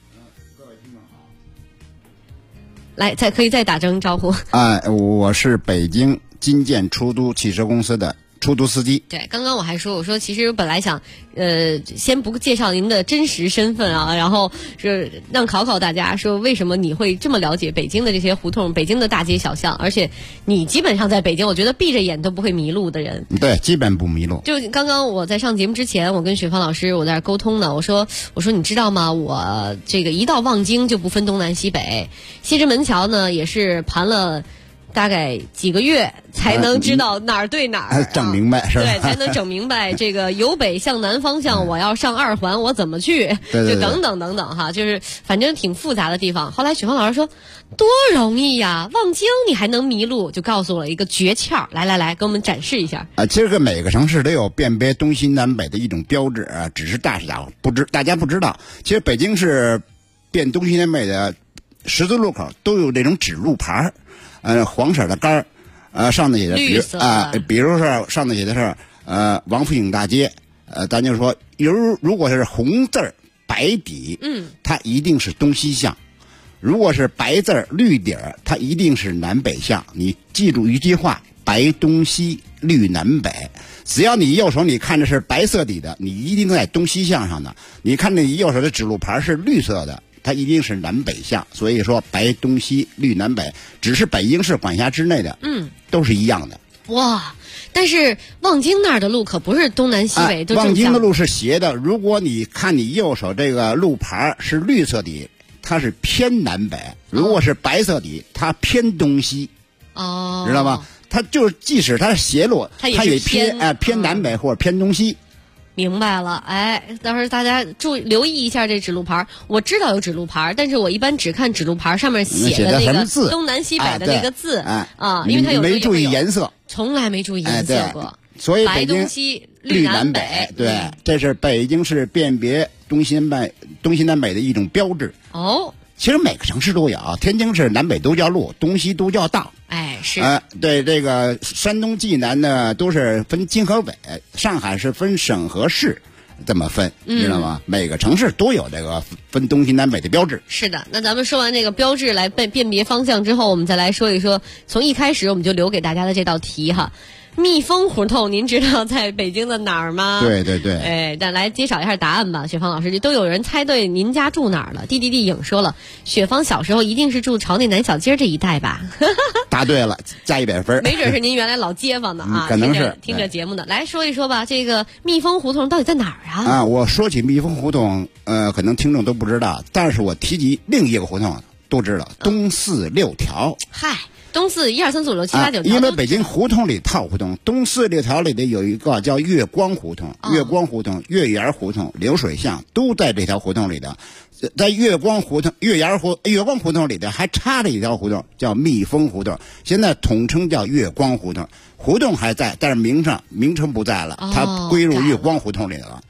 Speaker 3: 来，可以再打声招呼。
Speaker 10: 我是北京金建出租汽车公司的出租司机。
Speaker 3: 对，刚刚我还说，我说其实本来想，先不介绍您的真实身份啊，然后是让考考大家，说为什么你会这么了解北京的这些胡同、北京的大街小巷，而且你基本上在北京，我觉得闭着眼都不会迷路的人。
Speaker 10: 对，基本不迷路。
Speaker 3: 就刚刚我在上节目之前，我跟雪芳老师我在这沟通呢，我说你知道吗？我这个一到望京就不分东南西北，西直门桥呢也是盘了大概几个月才能知道哪儿对哪儿，
Speaker 10: 整明白是吧？
Speaker 3: 对，才能整明白这个由北向南方向，我要上2环，我怎么去？
Speaker 10: 对
Speaker 3: 就等等哈，就是反正挺复杂的地方。后来雪芳老师说，多容易呀，望京你还能迷路，就告诉我一个诀窍，来，给我们展示一下。
Speaker 10: 其实每个城市都有辨别东西南北的一种标志啊，只是大家不知道。其实北京市辨东西南北的十字路口都有这种指路牌。黄色的杆儿，上头写的比如说上头写的是王府井大街，咱就说如果是红字儿白底，它一定是东西向；如果是白字儿绿底儿，它一定是南北向。你记住一句话：白东西，绿南北。只要你右手你看着是白色底的，你一定在东西向上的；你看着你右手的指路牌是绿色的，它一定是南北向。所以说白东西绿南北，只是北京市管辖之内的，都是一样的。
Speaker 3: 哇！但是望京那儿的路可不是东南西北都正向。
Speaker 10: 望京的路是斜的，如果你看你右手这个路牌是绿色底，它是偏南北；如果是白色底，它偏东西。
Speaker 3: 哦，
Speaker 10: 知道吗？它就是即使它是斜路，它也偏南北或者偏东西。
Speaker 3: 明白了，到时候大家留意一下这指路牌。我知道有指路牌，但是我一般只看指路牌上面写的那个东南西北的那个字因为它有
Speaker 10: 没注意颜色，
Speaker 3: 从来没注意颜色过。
Speaker 10: 所以北京
Speaker 3: 白东西绿南北，
Speaker 10: 对，这是北京市辨别东西南北的一种标志。
Speaker 3: 哦，
Speaker 10: 其实每个城市都有，天津市南北都叫路，东西都叫道。
Speaker 3: 是
Speaker 10: 对，这个山东济南呢都是分京和北，上海是分省和市，这么分，知道吗？每个城市都有这个分东西南北的标志。
Speaker 3: 是的，那咱们说完这个标志来辨别方向之后，我们再来说一说，从一开始我们就留给大家的这道题哈。蜜蜂胡同，您知道在北京的哪儿吗？
Speaker 10: 对。
Speaker 3: 但来揭晓一下答案吧，雪芳老师，都有人猜对您家住哪儿了。D 影说了，雪芳小时候一定是住朝内南小街这一带吧？
Speaker 10: 答对了，加100分。
Speaker 3: 没准是您原来老街坊的啊，
Speaker 10: 可能是
Speaker 3: 听着节目的。来说一说吧，这个蜜蜂胡同到底在哪儿啊？
Speaker 10: 我说起蜜蜂胡同，可能听众都不知道，但是我提及另一个胡同都知道，东四6条。
Speaker 3: 嗨。东四1、2、3、4、5、6、7、8、9条，
Speaker 10: 因为北京胡同里套胡同，东四6条里的有一个叫月光胡同、月光胡同、月圆胡同、流水巷，都在这条胡同里的。在月光胡同、月光胡同里的还插着一条胡同，叫蜜蜂胡同，现在统称叫月光胡同。胡同还在，但是名称不在了，它归入月光胡同里了。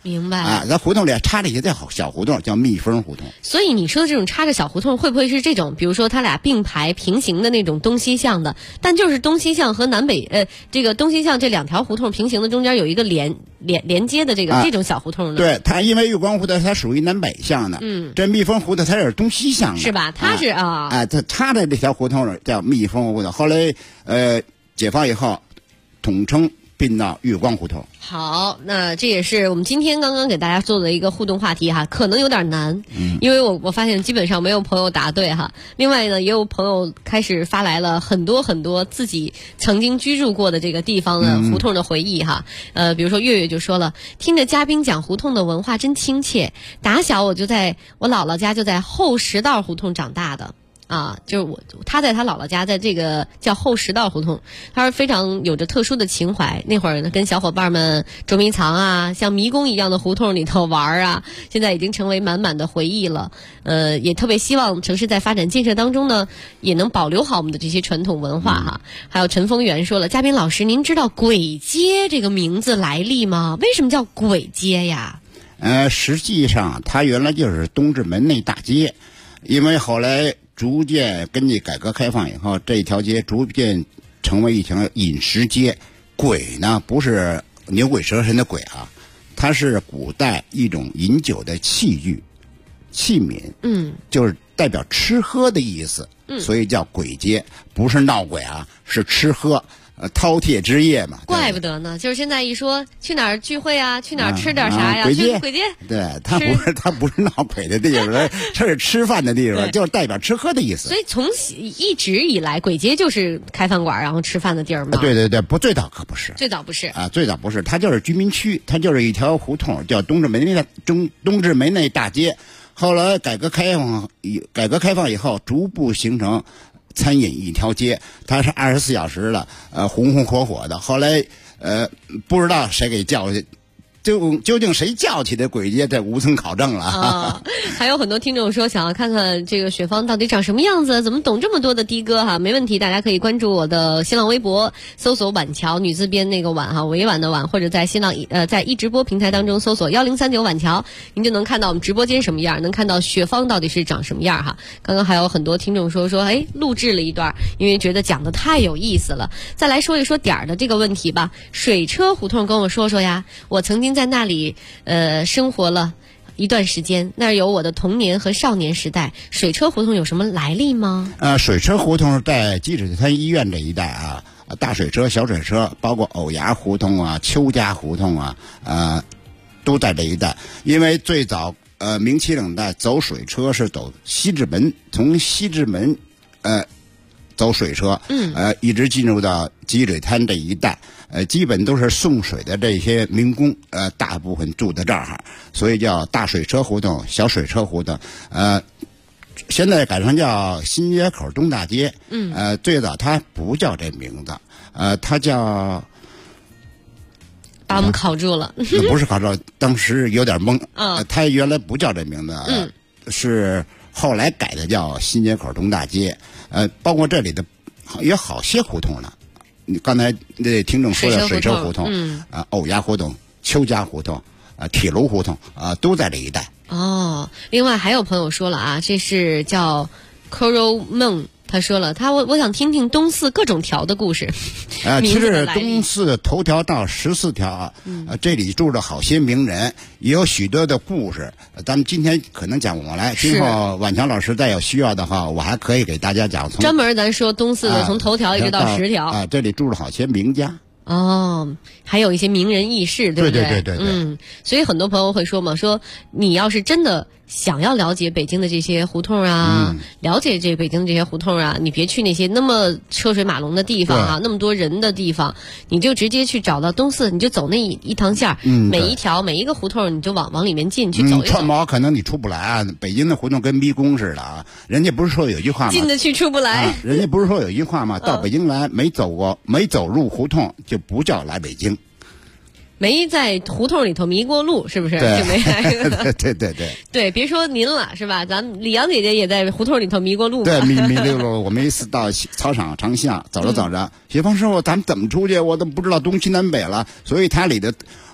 Speaker 3: 明白
Speaker 10: 啊，在胡同里插着一个小胡同，叫蜜蜂胡同。
Speaker 3: 所以你说的这种插着小胡同，会不会是这种，比如说它俩并排平行的那种东西向的，但就是东西向和南北这个东西向这两条胡同平行的中间有一个连接的这种小胡同呢？
Speaker 10: 对，它因为月光胡同它属于南北向的，这蜜蜂胡同它是东西向的，
Speaker 3: 是吧？它是
Speaker 10: 它插着这条胡同叫蜜蜂胡同。后来解放以后，统称并到月光胡同。
Speaker 3: 好，那这也是我们今天刚刚给大家做的一个互动话题哈，可能有点难，因为我发现基本上没有朋友答对哈。另外呢，也有朋友开始发来了很多很多自己曾经居住过的这个地方的胡同的回忆哈。比如说月月就说了，听着嘉宾讲胡同的文化真亲切，打小我姥姥家就在后10道胡同长大的。啊，就是他在他姥姥家，在这个叫后10道胡同，他是非常有着特殊的情怀。那会儿呢，跟小伙伴们捉迷藏啊，像迷宫一样的胡同里头玩啊，现在已经成为满满的回忆了。也特别希望城市在发展建设当中呢，也能保留好我们的这些传统文化哈。还有陈丰源说了，嘉宾老师，您知道簋街这个名字来历吗？为什么叫簋街呀？
Speaker 10: 实际上它原来就是东直门内大街，因为后来逐渐根据改革开放以后，这条街逐渐成为一条饮食街。簋呢，不是牛鬼蛇神的鬼啊，它是古代一种饮酒的器皿，就是代表吃喝的意思，所以叫簋街，不是闹鬼啊，是吃喝。饕餮之夜嘛，
Speaker 3: 怪不得呢。就是现在一说去哪儿聚会啊，去哪儿吃点啥呀？
Speaker 10: 簋
Speaker 3: 街，
Speaker 10: 对，它不是闹鬼的地方，这是吃饭的地方，就是代表吃喝的意思。
Speaker 3: 所以一直以来，簋街就是开饭馆然后吃饭的地儿嘛。
Speaker 10: 对，最早可不是。
Speaker 3: 最早不是
Speaker 10: 啊，最早不是，它就是居民区，它就是一条胡同，叫东直门内大街。后来改革开放以后，逐步形成餐饮一条街，它是24小时的，红红火火的。后来，不知道谁给叫去，究竟谁叫起的簋街，这无从考证了。
Speaker 3: 还有很多听众说想要看看这个雪芳到底长什么样子，怎么懂这么多的的哥哈？没问题，大家可以关注我的新浪微博，搜索晚桥女字边那个晚哈，委婉的晚，或者在在一直播平台当中搜索1039晚桥，您就能看到我们直播间什么样，能看到雪芳到底是长什么样哈。刚刚还有很多听众说录制了一段，因为觉得讲的太有意思了。再来说一说点儿的这个问题吧。水车胡同跟我说说呀，我曾经在那里生活了一段时间，那儿有我的童年和少年时代。水车胡同有什么来历吗？
Speaker 10: 水车胡同在积水潭医院这一带啊，大水车、小水车，包括藕芽胡同啊、邱家胡同啊，都在这一带。因为最早明清两代走水车是走西直门，从西直门走水车，一直进入到积水滩这一带，基本都是送水的这些民工，大部分住在这儿，所以叫大水车胡同、小水车胡同，现在改成叫新街口东大街，最早它不叫这名字，它叫。
Speaker 3: 把我们考住了，
Speaker 10: 不是考住，当时有点懵。它原来不叫这名字，是后来改的叫新街口东大街。包括这里的有好些胡同呢。你刚才那听众说的水车胡同，藕芽胡同、邱家胡同、铁炉胡同都在这一带。
Speaker 3: 另外还有朋友说了啊，这是叫 Coro 梦。他说了，我想听听东四各种条的故事。
Speaker 10: 其实东四头条到14条这里住着好些名人，也有许多的故事。咱们今天可能讲不过来，今后晚强老师再有需要的话，我还可以给大家讲。
Speaker 3: 专门咱说东四的，从头条一直到10条。
Speaker 10: 这里住着好些名家。
Speaker 3: 还有一些名人轶事，对不对？
Speaker 10: 对。
Speaker 3: 所以很多朋友会说嘛，说你要是真的想要了解北京的这些胡同啊，了解这北京的这些胡同啊，你别去那些那么车水马龙的地方啊，那么多人的地方，你就直接去找到东四，你就走那一趟线，每一个胡同你就往里面进去走一走。
Speaker 10: 串毛可能你出不来啊，北京的胡同跟迷宫似的啊，人家不是说有一句话吗？
Speaker 3: 进得去出不来。
Speaker 10: 人家不是说有一句话吗？到北京来没走入胡同就不叫来北京。
Speaker 3: 没在胡同里头迷过路，是不是？
Speaker 10: 对，
Speaker 3: 就没来。
Speaker 10: 对，
Speaker 3: 别说您了，是吧？咱们李阳姐姐也在胡同里头迷过路。
Speaker 10: 对，迷路。我们一次到操场长巷走着，雪芳师傅，咱们怎么出去？我都不知道东西南北了。所以它里的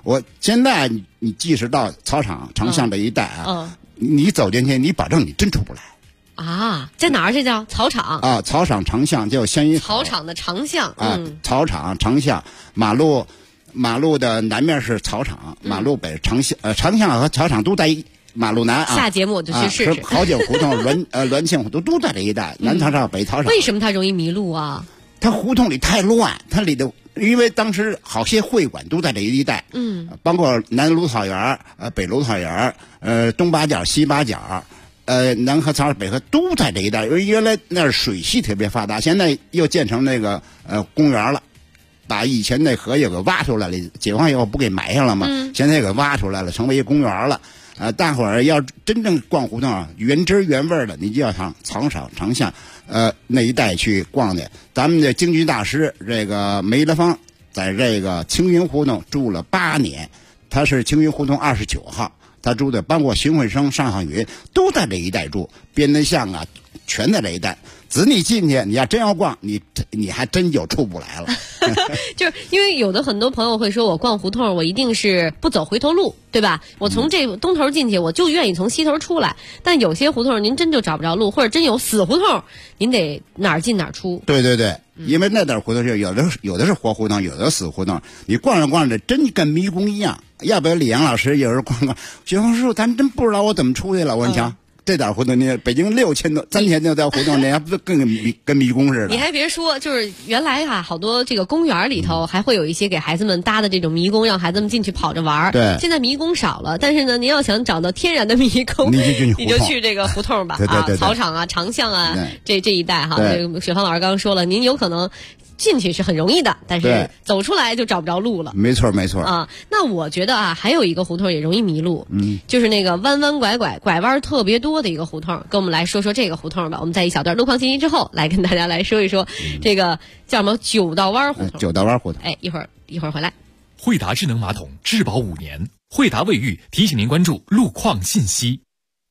Speaker 10: 我现在你即使到草场长巷这一带啊，你走进去，你保证你真出不来。
Speaker 3: 啊，在哪儿？这叫草场
Speaker 10: 啊，草场长巷叫香云
Speaker 3: 草场的长巷
Speaker 10: 啊，草场长巷，马路的南面是草场，马路北长巷，长巷和草场都在马路南啊。
Speaker 3: 下节目就去试试。
Speaker 10: 好久胡同、栾庆胡同都在这一带，南草场、北草场。
Speaker 3: 为什么它容易迷路啊？
Speaker 10: 它胡同里太乱，它里头因为当时好些会馆都在这一带，包括南芦草园、北芦草园、东八角、西八角。南河、草北河都在这一带，因为原来那儿水系特别发达，现在又建成那个公园了，把以前那河也给挖出来了。解放以后不给埋上了吗？现在也给挖出来了，成为一个公园了。大伙儿要真正逛胡同啊，原汁原味的，你就要上草场长巷那一带去逛去。咱们的京剧大师这个梅兰芳在这个青云胡同住了8年，他是青云胡同29号。他住的，包括荀慧生、尚浩云都在这一带住，边的巷啊，全在这一带。只你进去，你要真要逛，你还真就出不来了。
Speaker 3: 就是因为有的很多朋友会说，我逛胡同，我一定是不走回头路，对吧？我从这东头进去，我就愿意从西头出来。但有些胡同您真就找不着路，或者真有死胡同，您得哪儿进哪儿出。
Speaker 10: 对对对，因为那点胡同是有的是活胡同，有的死胡同，你逛着逛着，真跟迷宫一样。要不然李阳老师有时候逛逛，雪峰师傅，咱真不知道我怎么出去了。我说你瞧，这点胡同，你北京6000多3000多条胡同，你还不跟迷宫似的？
Speaker 3: 你还别说，就是原来好多这个公园里头还会有一些给孩子们搭的这种迷宫，让孩子们进去跑着玩。
Speaker 10: 对，
Speaker 3: 现在迷宫少了，但是呢，您要想找到天然的迷宫，你就去这个胡同吧。
Speaker 10: 对，
Speaker 3: 草场啊、长巷啊，这一带哈。这个雪芳老师刚刚说了，您有可能进去是很容易的，但是走出来就找不着路了。
Speaker 10: 没错
Speaker 3: 啊。那我觉得还有一个胡同也容易迷路，就是那个弯弯拐弯特别多的一个胡同。跟我们来说说这个胡同吧。我们在一小段路况信息之后，来跟大家来说一说这个叫什么9道弯胡同。
Speaker 10: 9道弯胡同。
Speaker 3: 一会儿回来。
Speaker 11: 惠达智能马桶质保5年，惠达卫浴提醒您关注路况信息。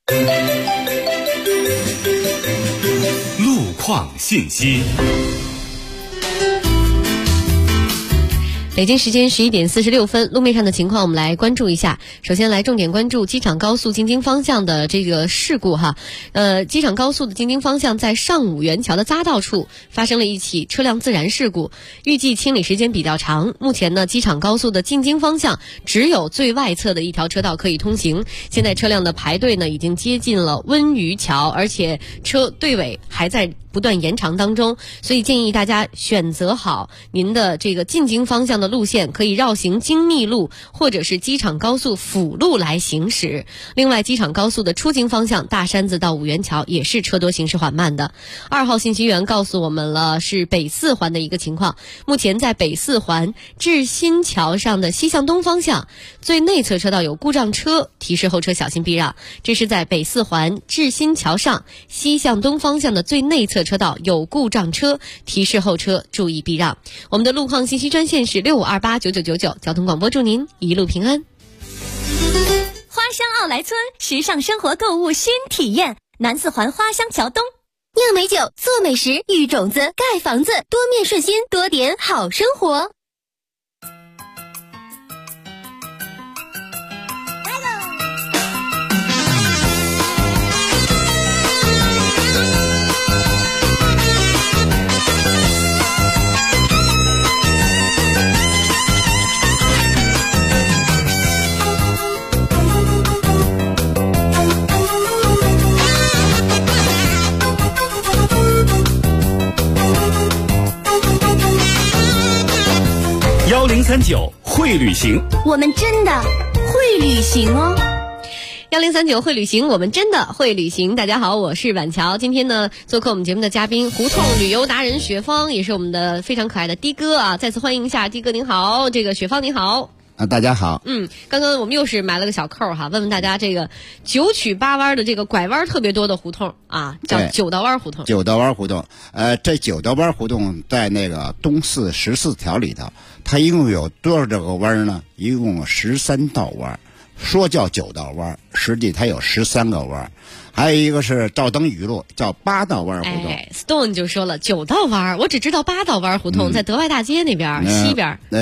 Speaker 1: 路况信息。
Speaker 3: 北京时间11点46分，路面上的情况我们来关注一下。首先来重点关注机场高速进京方向的这个事故哈。机场高速的进京方向在上五元桥的匝道处发生了一起车辆自燃事故，预计清理时间比较长。目前呢，机场高速的进京方向只有最外侧的一条车道可以通行。现在车辆的排队呢已经接近了温榆桥，而且车队尾还在不断延长当中，所以建议大家选择好您的这个进京方向的路线，可以绕行京密路或者是机场高速辅路来行驶。另外，机场高速的出京方向大山子到五元桥也是车多行驶缓慢的。2号信息员告诉我们了，是北4环的一个情况。目前在北4环至新桥上的西向东方向最内侧车道有故障车，提示后车小心避让。这是在北4环至新桥上西向东方向的最内侧车道有故障车，提示后车注意避让。我们的路况信息专线是65289999，交通广播祝您一路平安。
Speaker 14: 花乡奥莱村时尚生活购物新体验，南4环花乡桥东，酿美酒，做美食，育种子，盖房子，多面顺心，多点好生活。
Speaker 1: 1039会旅行，
Speaker 14: 我们真的会旅行哦。
Speaker 3: 1039会旅行，我们真的会旅行。大家好，我是板桥。今天呢，做客我们节目的嘉宾，胡同旅游达人雪芳，也是我们的非常可爱的的哥啊！再次欢迎一下的哥，您好。这个雪芳您好。
Speaker 10: 大家好。
Speaker 3: 刚刚我们又是埋了个小扣哈，问问大家这个9曲8弯的这个拐弯特别多的胡同啊，叫9道弯胡同。
Speaker 10: 9道弯胡同，这9道弯胡同在那个东四14条里头，它一共有多少个弯呢？一共有13道弯。说叫9道弯，实际它有13个弯。还有一个是照灯语录，叫8道弯胡同。
Speaker 3: Stone 就说了9道弯，我只知道8道弯胡同，在德外大街那边西边。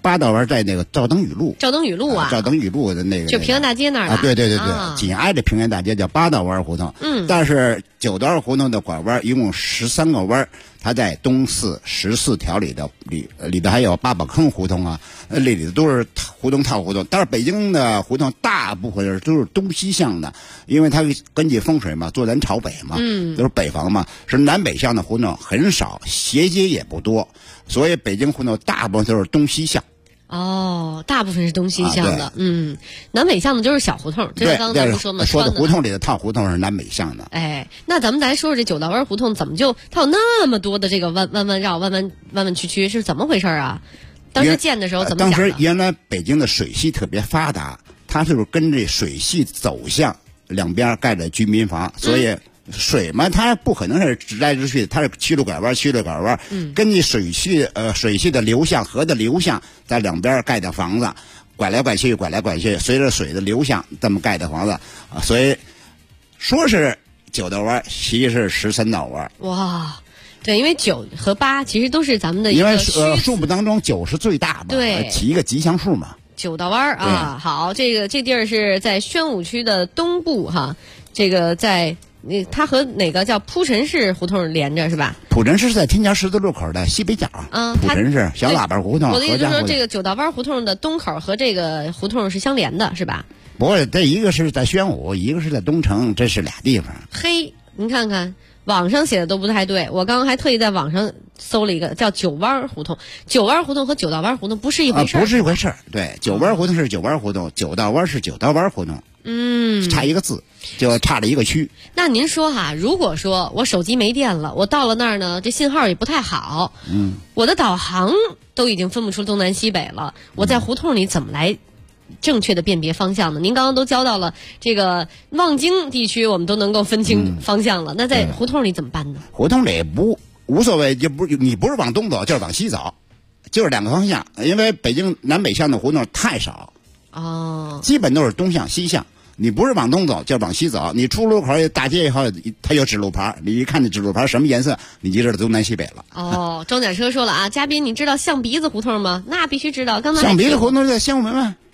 Speaker 10: 八道湾在那个赵登禹路。
Speaker 3: 赵登禹路啊，
Speaker 10: 赵登禹路的那个
Speaker 3: 就平安大街那儿
Speaker 10: 啊，对，紧挨着平安大街叫八道湾胡同。但是九道湾胡同的拐弯一共13个弯，它在东四14条里头还有八宝坑胡同啊，里头都是胡同套胡同。但是北京的胡同大部分都是东西向的，因为它根据风水嘛，坐南朝北嘛，都是北房嘛，是南北向的胡同很少，斜街也不多，所以北京胡同大部分都是东西向。
Speaker 3: 哦，大部分是东西向的，南北向的就是小胡同。就像刚才咱们说嘛，
Speaker 10: 说的胡同里的套胡同是南北向的。
Speaker 3: 哎，那咱们来说说这九道湾胡同，怎么就它有那么多的这个弯绕、弯弯曲曲，是怎么回事啊？当时建的时候怎么想的？
Speaker 10: 当时原来北京的水系特别发达，它是跟这水系走向两边盖着居民房，所以水嘛，它不可能是直来直去的，它是曲路拐弯，根据水系的流向，河的流向，在两边盖的房子，拐来拐去，随着水的流向这么盖的房子啊，所以说是9道湾，其实是13道湾。
Speaker 3: 哇，对，因为9和8其实都是咱们的一个
Speaker 10: 因为数目当中9是最大嘛，
Speaker 3: 对，
Speaker 10: 起一个吉祥数嘛。
Speaker 3: 9道湾啊，好，这地儿是在宣武区的东部哈，这个在。它和哪个叫蒲臣市胡同连着是吧？
Speaker 10: 蒲臣市是在天桥十字路口的西北角。蒲臣市小喇叭胡同。
Speaker 3: 我的意思是说，这个9道湾胡同的东口和这个胡同是相连的，是吧？
Speaker 10: 不过这一个是在宣武，一个是在东城，这是俩地方。
Speaker 3: 嘿，您看看网上写的都不太对，我刚刚还特意在网上搜了一个叫9湾胡同。9湾胡同和9道湾胡同不是一回事儿。
Speaker 10: 不是一回事儿。对，9湾胡同是9湾胡同，9道湾是9道湾胡同。差一个字，就差了一个区。
Speaker 3: 那您说哈，如果说我手机没电了，我到了那儿呢，这信号也不太好，我的导航都已经分不出东南西北了，我在胡同里怎么来正确的辨别方向呢？您刚刚都教到了这个望京地区，我们都能够分清方向了，那在胡同里怎么办呢？
Speaker 10: 胡同里无所谓，你不是往东走，就是往西走，就是两个方向，因为北京南北向的胡同太少，基本都是东向西向。你不是往东走，就往西走。你出路口大街以后，它有指路牌，你一看那指路牌什么颜色，你就知道东南西北了。
Speaker 3: 装甲车说了啊，嘉宾，你知道象鼻子胡同吗？那必须知道。刚才
Speaker 10: 象鼻子胡同在宣武门外，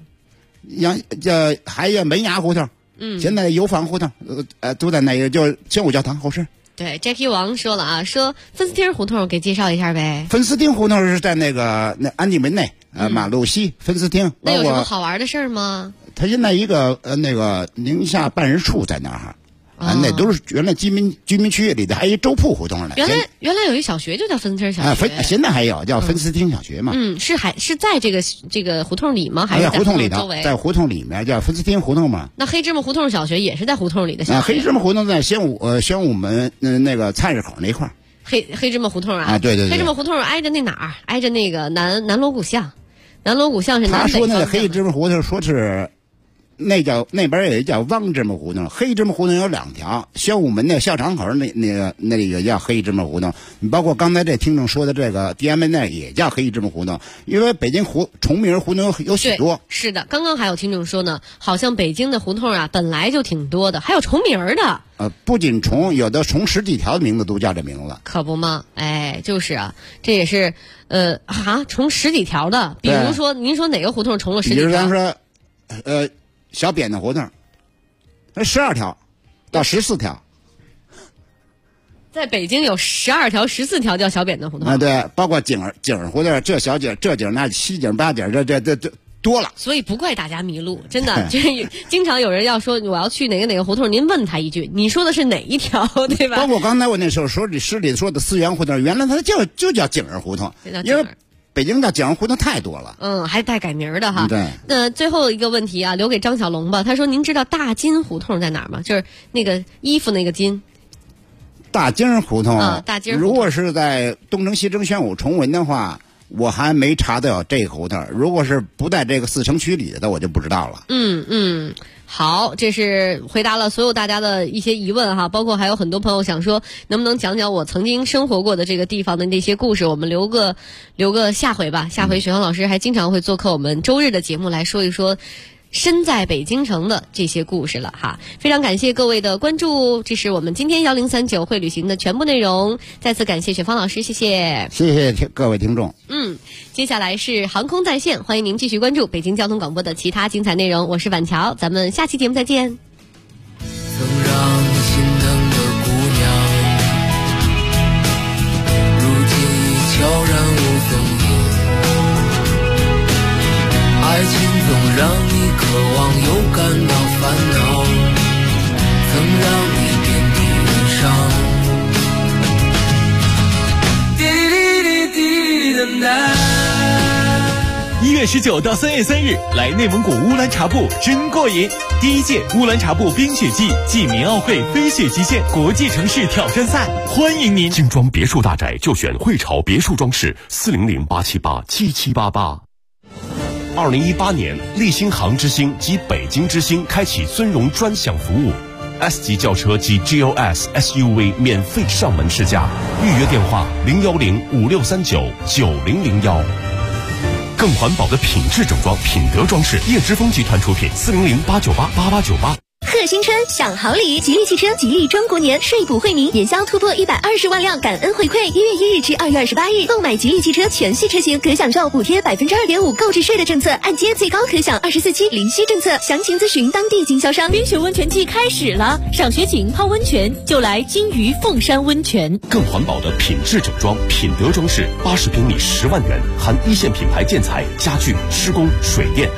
Speaker 10: 还有门牙胡同，现在油坊胡同，都在那个就宣武教堂后身。
Speaker 3: 对 ，Jackie 王说了啊，说芬斯汀胡同给介绍一下呗。
Speaker 10: 芬斯汀胡同是在那安定门内，马路西芬斯汀。
Speaker 3: 那有什么好玩的事儿吗？
Speaker 10: 他现在一个那个宁夏办事处在那儿，那都是原来居民区里的，还有一粥铺胡同呢。
Speaker 3: 原来有一小学就叫芬斯汀小学，
Speaker 10: 现在还有叫芬斯汀小学嘛？
Speaker 3: 是在这个胡同里吗？还是在
Speaker 10: 胡同里
Speaker 3: 周围？
Speaker 10: 在胡同里面叫芬斯汀胡同嘛？
Speaker 3: 那黑芝麻胡同小学也是在胡同里的小学。
Speaker 10: 黑芝麻胡同在宣武门那个菜市口那块儿。
Speaker 3: 黑芝麻胡同啊，
Speaker 10: 对。
Speaker 3: 黑芝麻胡同挨着那哪儿？挨着那个南锣鼓巷。南锣鼓巷是南北方向。
Speaker 10: 他说那个黑芝麻胡同说是。那边也叫汪芝麻胡同，黑芝麻胡同有2条，宣武门那校场口那里也叫黑芝麻胡同。你包括刚才这听众说的这个地安门那也叫黑芝麻胡同，因为北京重名胡同有许多。
Speaker 3: 是的，刚刚还有听众说呢，好像北京的胡同啊本来就挺多的，还有重名的。
Speaker 10: 不仅重，有的重10几条的名字都叫这名字。
Speaker 3: 可不吗？哎，就是啊，这也是重10几条的。比如说，您说哪个胡同重了10几条？
Speaker 10: 比如咱说，小扁的胡同，12条到14条，
Speaker 3: 在北京有12条、14条叫小扁的胡同。
Speaker 10: 对，包括井儿胡同，这小井、这井、那西井、八井，这多了。
Speaker 3: 所以不怪大家迷路，真的，就是经常有人要说我要去哪个胡同，您问他一句，你说的是哪一条，对吧？
Speaker 10: 包括刚才我那时候说诗里说的思源胡同，原来它就叫井儿胡同，因为北京的井儿胡同太多了，
Speaker 3: 还带改名的哈。
Speaker 10: 对。
Speaker 3: 那最后一个问题啊，留给张小龙吧。他说：“您知道大金胡同在哪儿吗？就是那个衣服那个金。”
Speaker 10: 大金胡同
Speaker 3: 大金。
Speaker 10: 如果是在东城、西城、宣武、崇文的话，我还没查到有这个胡同。如果是不在这个4城区里的，我就不知道了。
Speaker 3: 好，这是回答了所有大家的一些疑问哈，包括还有很多朋友想说，能不能讲讲我曾经生活过的这个地方的那些故事？我们留个下回吧。下回雪芳老师还经常会做客我们周日的节目来说一说身在北京城的这些故事了哈。非常感谢各位的关注，这是我们今天1039会旅行的全部内容。再次感谢雪芳老师，谢谢。
Speaker 10: 谢谢各位听众。
Speaker 3: 接下来是航空在线，欢迎您继续关注北京交通广播的其他精彩内容。我是婉乔，咱们下期节目再见。
Speaker 16: 曾让你心疼的姑娘，如今已悄然无踪影。爱情总让你渴望又感到烦恼，曾让你遍体鳞伤。
Speaker 11: 1月19到3月3日，来内蒙古乌兰察布真过瘾！第1届乌兰察布冰雪季暨民奥会飞雪极限国际城市挑战赛，欢迎您！
Speaker 13: 精装别墅大宅就选汇潮别墅装饰，400-878-7788。2018年，立新航之星及北京之星开启尊荣专享服务。S 级轿车及 GLS SUV 免费上门试驾，预约电话01056399001。更环保的品质整装，品德装饰，叶之峰集团出品，400-898-8898。
Speaker 14: 贺新春享好礼，吉利汽车吉利中国年税补惠民，元宵突破120万辆感恩回馈。1月1日至2月28日，购买吉利汽车全系车型可享受补贴2.5%购置税的政策，按揭最高可享24期零息政策。详情咨询当地经销商。
Speaker 12: 冰雪温泉季开始了，赏雪景泡温泉就来金鱼凤山温泉。
Speaker 13: 更环保的品质整装，品德装饰，80平米10万元，含一线品牌建材、家具、施工、水电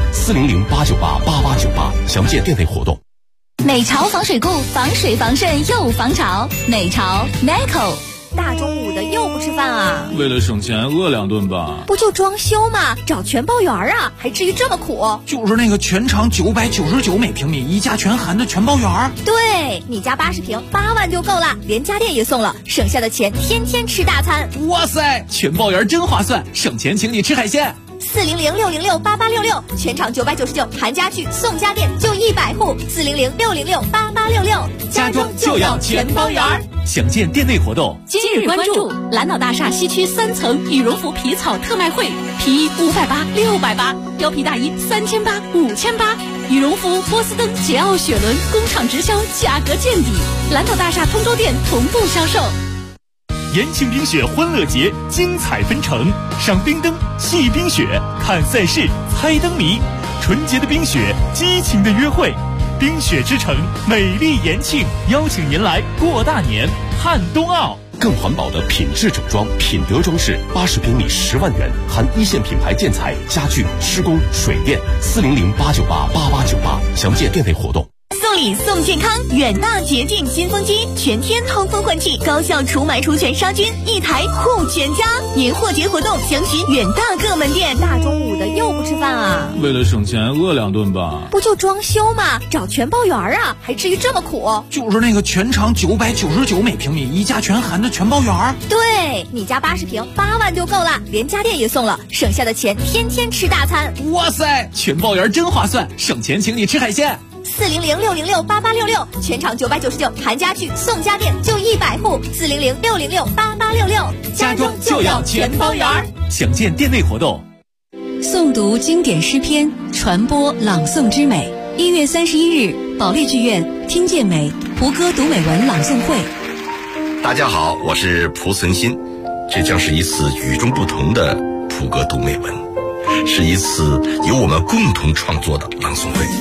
Speaker 13: ，400-898-8898。详见店内活动。
Speaker 14: 美潮防水固，防水防渗又防潮。美潮 Neco。大中午的又不吃饭啊？
Speaker 17: 为了省钱饿2顿吧。
Speaker 14: 不就装修吗？找全包园啊，还至于这么苦？
Speaker 9: 就是那个全长999每平米，一价全含的全包园。
Speaker 14: 对，你家80平8万就够了，连家电也送了，省下的钱天天吃大餐。
Speaker 9: 哇塞，全包园真划算，省钱请你吃海鲜。
Speaker 14: 400-606-8866，全场999，含家具送家电，就100户。400-606-8866，
Speaker 11: 家装就要全包园。详见店内活动。
Speaker 12: 今日关注蓝岛大厦西区3层羽绒服皮草特卖会，皮衣580、680，貂皮大衣3800、5800，羽绒服、波司登、捷奥雪伦工厂直销，价格见底。蓝岛大厦通州店同步销售。
Speaker 11: 延庆冰雪欢乐节精彩纷呈，赏冰灯、戏冰雪、看赛事、猜灯谜，纯洁的冰雪，激情的约会。冰雪之城，美丽延庆，邀请您来过大年，看冬奥。
Speaker 13: 更环保的品质整装，品德装饰，80平米10万元，含一线品牌建材、家具、施工、水电，400-898-8898。详见店内活动。
Speaker 14: 送礼送健康，远大洁净新风机，全天通风换气，高效除螨除醛杀菌，1台护全家。年货节活动，详询远大各门店。大中午的又不吃饭啊？
Speaker 17: 为了省钱饿2顿吧。
Speaker 14: 不就装修吗？找全包园啊，还至于这么苦？
Speaker 9: 就是那个全长999每平米，一价全含的全包园。
Speaker 14: 对，你家80平8万就够了，连家电也送了，省下的钱天天吃大餐。
Speaker 9: 哇塞，全包园真划算，省钱请你吃海鲜。
Speaker 14: 400-606-8866，全场999，含家具送家电，就100户。400-606-8866，
Speaker 11: 家装就要全包园。详见店内活动。
Speaker 2: 诵读经典诗篇，传播朗诵之美。1月31日，保利剧院听见美胡歌读美文朗诵会。
Speaker 18: 大家好，我是蒲存昕，这将是一次与众不同的胡歌读美文，是一次由我们共同创作的朗诵会。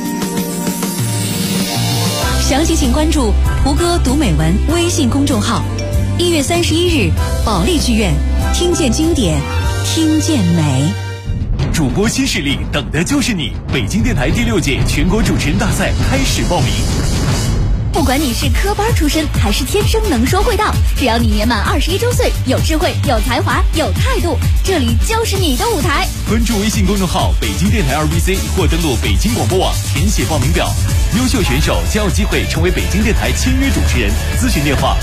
Speaker 2: 详细请关注胡歌读美文微信公众号。1月31日，保利剧院听见经典，听见美。
Speaker 11: 主播新势力，等的就是你！北京电台第6届全国主持人大赛开始报名。
Speaker 14: 不管你是科班出身还是天生能说会道，只要你年满21周岁，有智慧、有才华、有态度，这里就是你的舞台。
Speaker 11: 关注微信公众号北京电台2BC 或登录北京广播网填写报名表，优秀选手将有机会成为北京电台签约主持人。咨询电话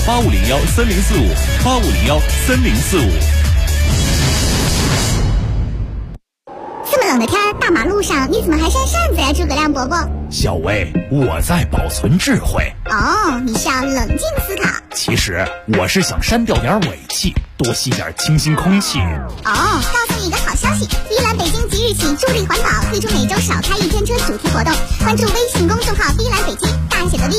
Speaker 11: 85013045，85013045。
Speaker 5: 这么冷的天，大马路上你怎么还扇扇子呀，诸葛亮伯伯？
Speaker 15: 小薇，我在保存智慧。
Speaker 5: 哦，你是要冷静思考。
Speaker 15: 其实我是想删掉点尾气， 多吸点清新空气。
Speaker 5: 告诉你一个好消息，依兰北京即日起助力环保，推出每周少开一天车主题活动，关注微信公众号